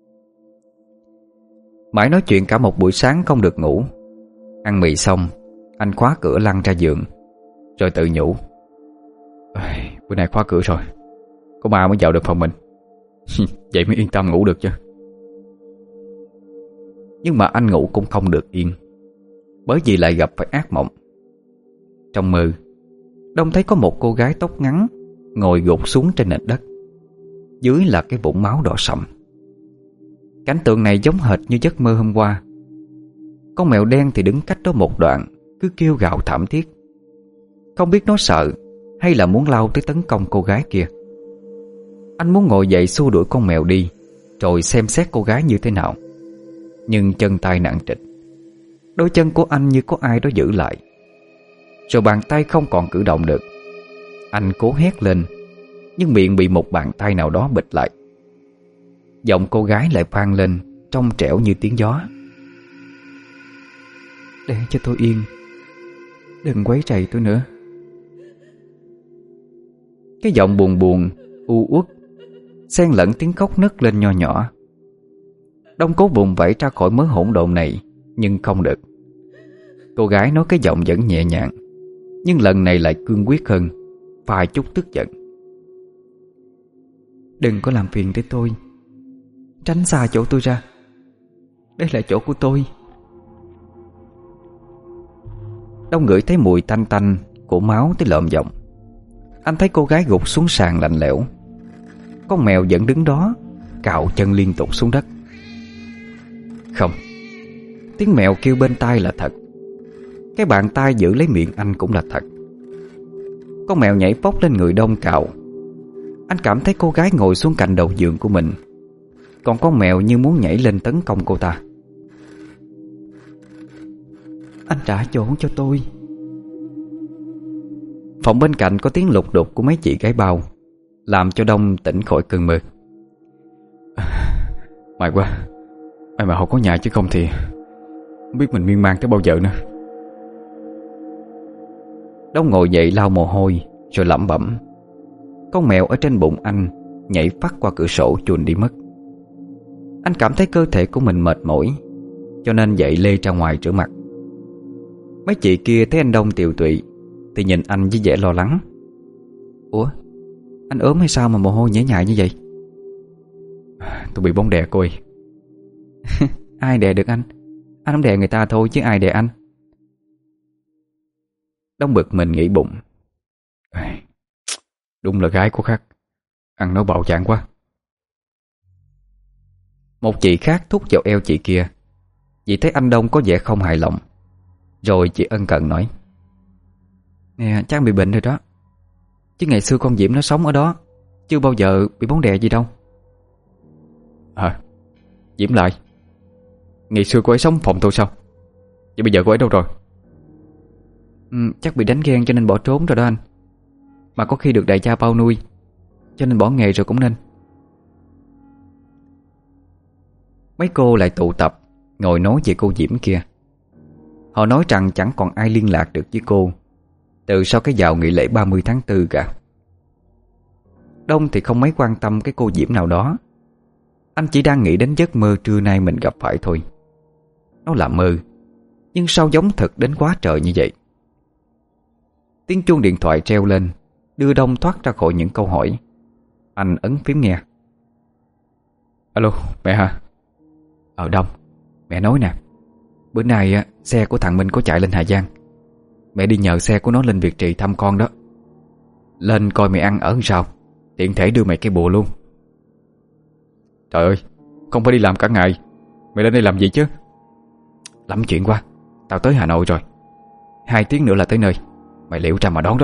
Mãi nói chuyện cả một buổi sáng không được ngủ. Ăn mì xong, anh khóa cửa lăn ra giường, rồi tự nhủ. Bữa nay khóa cửa rồi, có ma mới vào được phòng mình. Vậy mới yên tâm ngủ được chứ. Nhưng mà anh ngủ cũng không được yên, bởi vì lại gặp phải ác mộng. Trong mơ, Đông thấy có một cô gái tóc ngắn ngồi gục xuống trên nền đất, dưới là cái vũng máu đỏ sậm. Cảnh tượng này giống hệt như giấc mơ hôm qua. Con mèo đen thì đứng cách đó một đoạn, cứ kêu gào thảm thiết. Không biết nó sợ hay là muốn lao tới tấn công cô gái kia. Anh muốn ngồi dậy xua đuổi con mèo đi, rồi xem xét cô gái như thế nào. Nhưng chân tay nặng trịch, đôi chân của anh như có ai đó giữ lại. Rồi bàn tay không còn cử động được. Anh cố hét lên, nhưng miệng bị một bàn tay nào đó bịt lại. Giọng cô gái lại vang lên, trong trẻo như tiếng gió. Để cho tôi yên, đừng quấy rầy tôi nữa. Cái giọng buồn buồn, u uất, xen lẫn tiếng khóc nấc lên nho nhỏ. Đông cố vùng vẫy ra khỏi mớ hỗn độn này, nhưng không được. Cô gái nói cái giọng vẫn nhẹ nhàng, nhưng lần này lại cương quyết hơn, vài chút tức giận. Đừng có làm phiền tới tôi, tránh xa chỗ tôi ra. Đây là chỗ của tôi. Đông ngửi thấy mùi tanh tanh của máu tới lợm giọng. Anh thấy cô gái gục xuống sàn lạnh lẽo. Con mèo vẫn đứng đó, cạo chân liên tục xuống đất. Không, tiếng mèo kêu bên tai là thật. Cái bàn tay giữ lấy miệng anh cũng là thật. Con mèo nhảy phóc lên người Đông cạo. Anh cảm thấy cô gái ngồi xuống cạnh đầu giường của mình, còn con mèo như muốn nhảy lên tấn công cô ta. Anh trả chỗ cho tôi. Phòng bên cạnh có tiếng lục đục của mấy chị gái bao, làm cho Đông tỉnh khỏi cơn mơ. May quá, may mà không có nhà, chứ không thì không biết mình miên man tới bao giờ nữa. Đông ngồi dậy lau mồ hôi, rồi lẩm bẩm. Con mèo ở trên bụng anh nhảy phắt qua cửa sổ chuồn đi mất. Anh cảm thấy cơ thể của mình mệt mỏi, cho nên dậy lê ra ngoài rửa mặt. Mấy chị kia thấy anh Đông tiều tụy thì nhìn anh với vẻ lo lắng. Ủa, anh ốm hay sao mà mồ hôi nhễ nhại như vậy? Tôi bị bóng đè cô ơi. Ai đè được anh? Anh không đè người ta thôi chứ ai đè anh. Đông bực mình nghĩ bụng. Đúng là gái của Khắc, ăn nói bạo dạn quá. Một chị khác thúc vào eo chị kia, vì thấy anh Đông có vẻ không hài lòng. Rồi chị ân cần nói. Nè, chắc bị bệnh rồi đó. Chứ ngày xưa con Diễm nó sống ở đó, chưa bao giờ bị bóng đè gì đâu. Diễm lại? Ngày xưa cô ấy sống phòng tôi sao? Vậy bây giờ cô ấy đâu rồi? Chắc bị đánh ghen cho nên bỏ trốn rồi đó anh. Mà có khi được đại gia bao nuôi, cho nên bỏ nghề rồi cũng nên. Mấy cô lại tụ tập ngồi nói về cô Diễm kia. Họ nói rằng chẳng còn ai liên lạc được với cô từ sau cái dạo nghỉ lễ 30 tháng 4 cả. Đông thì không mấy quan tâm cái cô Diễm nào đó. Anh chỉ đang nghĩ đến giấc mơ trưa nay mình gặp phải thôi. Nó là mơ, nhưng sao giống thật đến quá trời như vậy. Tiếng chuông điện thoại treo lên, đưa Đông thoát ra khỏi những câu hỏi. Anh ấn phím nghe. Alo, mẹ hả? Đông, mẹ nói nè. Bữa nay xe của thằng Minh có chạy lên Hà Giang. Mẹ đi nhờ xe của nó lên Việt Trì thăm con đó. Lên coi mẹ ăn ở làm sao, tiện thể đưa mẹ cái bùa luôn. Trời ơi, không phải đi làm cả ngày, mày lên đây làm gì chứ? Lắm chuyện quá, tao tới Hà Nội rồi. 2 tiếng nữa là tới nơi, mày liệu ra mà đón đó.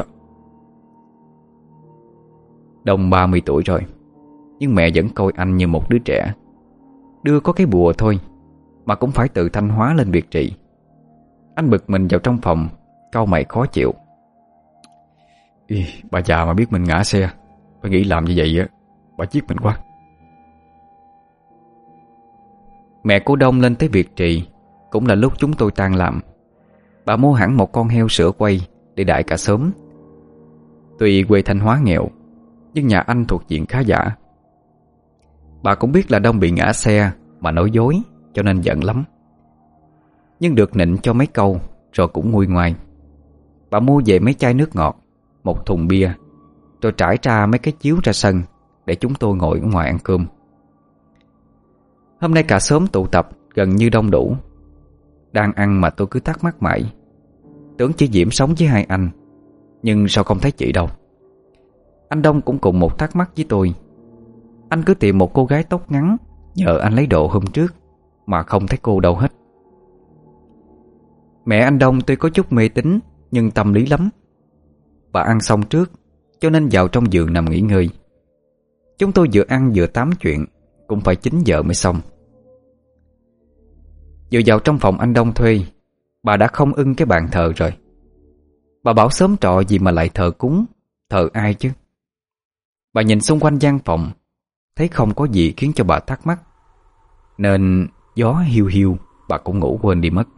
Đông 30 tuổi rồi, nhưng mẹ vẫn coi anh như một đứa trẻ. Đưa có cái bùa thôi mà cũng phải từ Thanh Hóa lên Việt Trì. Anh bực mình vào trong phòng, cau mày khó chịu. Bà già mà biết mình ngã xe, phải nghĩ làm như vậy á, bà giết mình quá. Mẹ của Đông lên tới Việt Trì cũng là lúc chúng tôi tan làm. Bà mua hẳn một con heo sữa quay để đãi cả xóm. Tuy quê Thanh Hóa nghèo, nhưng nhà anh thuộc diện khá giả. Bà cũng biết là Đông bị ngã xe mà nói dối, cho nên giận lắm. Nhưng được nịnh cho mấy câu rồi cũng nguôi ngoai. Bà mua về mấy chai nước ngọt, một thùng bia, rồi trải ra mấy cái chiếu ra sân để chúng tôi ngồi ở ngoài ăn cơm. Hôm nay cả xóm tụ tập gần như đông đủ. Đang ăn mà tôi cứ thắc mắc mãi. Tưởng chỉ Diễm sống với hai anh, nhưng sao không thấy chị đâu. Anh Đông cũng cùng một thắc mắc với tôi. Anh cứ tìm một cô gái tóc ngắn nhờ anh lấy đồ hôm trước, mà không thấy cô đâu hết. Mẹ anh Đông tuy có chút mê tín nhưng tâm lý lắm. Bà ăn xong trước, cho nên vào trong giường nằm nghỉ ngơi. Chúng tôi vừa ăn vừa tám chuyện, cũng phải 9 giờ mới xong. Vừa vào trong phòng anh Đông thuê, bà đã không ưng cái bàn thờ rồi. Bà bảo xóm trọ gì mà lại thờ cúng, thờ ai chứ? Bà nhìn xung quanh gian phòng, thấy không có gì khiến cho bà thắc mắc, nên gió hiu hiu bà cũng ngủ quên đi mất.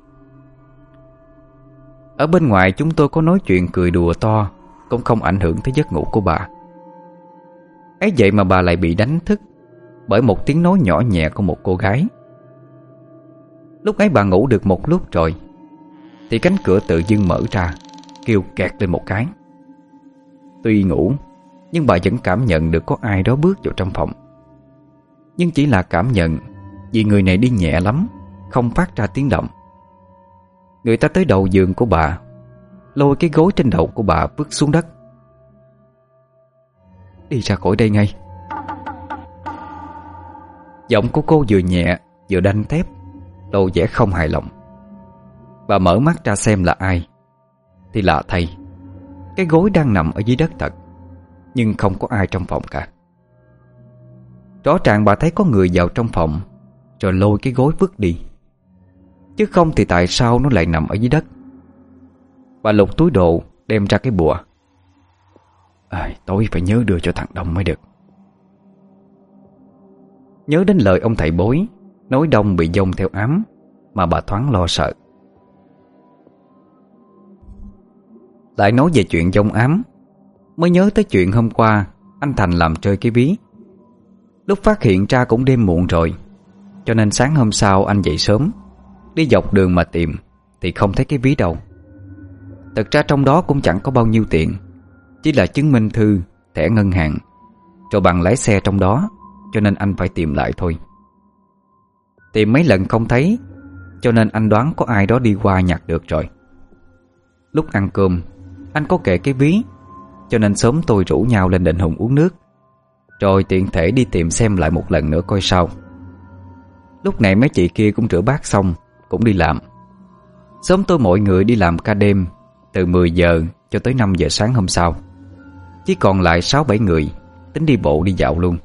Ở bên ngoài chúng tôi có nói chuyện cười đùa to, cũng không ảnh hưởng tới giấc ngủ của bà. Ấy vậy mà bà lại bị đánh thức bởi một tiếng nói nhỏ nhẹ của một cô gái. Lúc ấy bà ngủ được một lúc rồi, thì cánh cửa tự dưng mở ra, kêu kẹt lên một cái. Tuy ngủ, nhưng bà vẫn cảm nhận được có ai đó bước vào trong phòng. Nhưng chỉ là cảm nhận, vì người này đi nhẹ lắm, không phát ra tiếng động. Người ta tới đầu giường của bà, lôi cái gối trên đầu của bà vứt xuống đất. Đi ra khỏi đây ngay. Giọng của cô vừa nhẹ vừa đanh thép, lộ vẻ không hài lòng. Bà mở mắt ra xem là ai, thì lạ thay, cái gối đang nằm ở dưới đất thật, nhưng không có ai trong phòng cả. Rõ ràng bà thấy có người vào trong phòng, rồi lôi cái gối vứt đi. Chứ không thì tại sao nó lại nằm ở dưới đất? Bà lục túi đồ, đem ra cái bùa. Tối phải nhớ đưa cho thằng Đông mới được. Nhớ đến lời ông thầy bói nói Đông bị dông theo ám, mà bà thoáng lo sợ. Lại nói về chuyện dông ám, mới nhớ tới chuyện hôm qua anh Thành làm rơi cái ví. Lúc phát hiện ra cũng đêm muộn rồi, cho nên sáng hôm sau anh dậy sớm, đi dọc đường mà tìm, thì không thấy cái ví đâu. Thực ra trong đó cũng chẳng có bao nhiêu tiền, chỉ là chứng minh thư, thẻ ngân hàng, rồi bằng lái xe trong đó, cho nên anh phải tìm lại thôi. Tìm mấy lần không thấy, cho nên anh đoán có ai đó đi qua nhặt được rồi. Lúc ăn cơm, anh có kệ cái ví, cho nên sớm tôi rủ nhau lên Định Hùng uống nước, rồi tiện thể đi tìm xem lại một lần nữa coi sao. Lúc này mấy chị kia cũng rửa bát xong, cũng đi làm. Sớm tôi mọi người đi làm ca đêm, từ 10 giờ cho tới 5 giờ sáng hôm sau. Chỉ còn lại 6-7 người, tính đi bộ đi dạo luôn.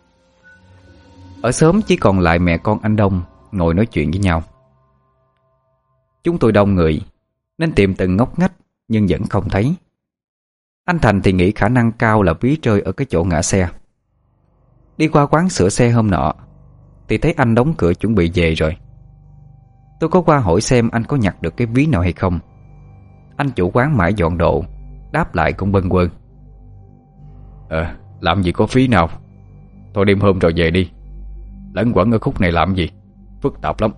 Ở xóm chỉ còn lại mẹ con anh Đông ngồi nói chuyện với nhau. Chúng tôi đông người, nên tìm từng ngóc ngách, nhưng vẫn không thấy. Anh Thành thì nghĩ khả năng cao là ví rơi ở cái chỗ ngã xe. Đi qua quán sửa xe hôm nọ, thì thấy anh đóng cửa chuẩn bị về rồi. Tôi có qua hỏi xem anh có nhặt được cái ví nào hay không. Anh chủ quán mãi dọn đồ, đáp lại cũng bâng quơ. Làm gì có phí nào. Thôi đêm hôm rồi về đi. Lẫn quẩn ở khúc này làm gì, phức tạp lắm.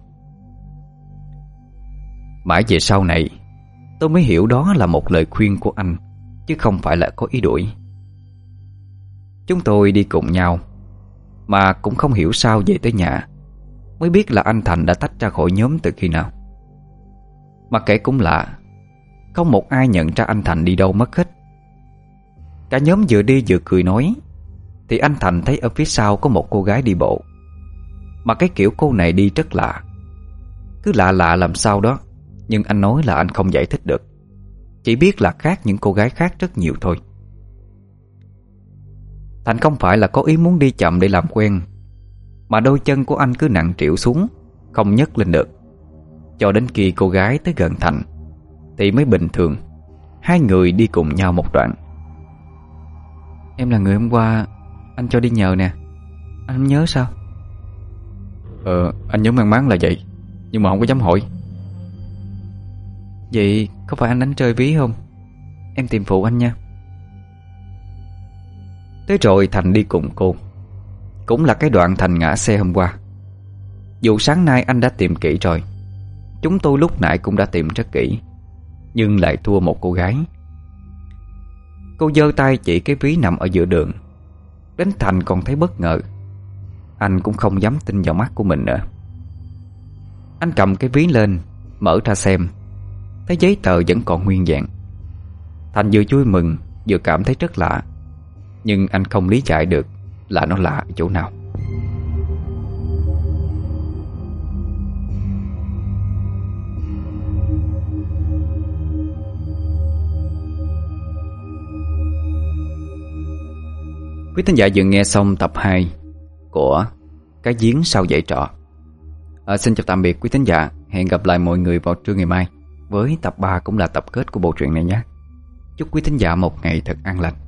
Mãi về sau này, tôi mới hiểu đó là một lời khuyên của anh, chứ không phải là có ý đuổi. Chúng tôi đi cùng nhau, mà cũng không hiểu sao về tới nhà mới biết là anh Thành đã tách ra khỏi nhóm từ khi nào. Mà kể cũng lạ, không một ai nhận ra anh Thành đi đâu mất hết. Cả nhóm vừa đi vừa cười nói, thì anh Thành thấy ở phía sau có một cô gái đi bộ. Mà cái kiểu cô này đi rất lạ, cứ lạ lạ làm sao đó, nhưng anh nói là anh không giải thích được, chỉ biết là khác những cô gái khác rất nhiều thôi. Thành không phải là có ý muốn đi chậm để làm quen, mà đôi chân của anh cứ nặng trĩu xuống, không nhấc lên được. Cho đến khi cô gái tới gần Thành thì mới bình thường. Hai người đi cùng nhau một đoạn. Em là người hôm qua anh cho đi nhờ nè, anh không nhớ sao? Anh nhớ mang máng là vậy, nhưng mà không có dám hỏi. Vậy có phải anh đánh rơi ví không? Em tìm phụ anh nha. Thế rồi Thành đi cùng cô. Cũng là cái đoạn Thành ngã xe hôm qua. Dù sáng nay anh đã tìm kỹ rồi, chúng tôi lúc nãy cũng đã tìm rất kỹ, nhưng lại thua một cô gái. Cô giơ tay chỉ cái ví nằm ở giữa đường. Đến Thành còn thấy bất ngờ. Anh cũng không dám tin vào mắt của mình nữa. Anh cầm cái ví lên, mở ra xem, thấy giấy tờ vẫn còn nguyên vẹn. Thành vừa vui mừng vừa cảm thấy rất lạ, nhưng anh không lý giải được là nó lạ ở chỗ nào. Quý thính giả vừa nghe xong tập 2 của Cái giếng sau dãy trọ. Xin chào tạm biệt quý thính giả. Hẹn gặp lại mọi người vào trưa ngày mai với tập 3 cũng là tập kết của bộ truyện này nhé. Chúc quý thính giả một ngày thật an lành.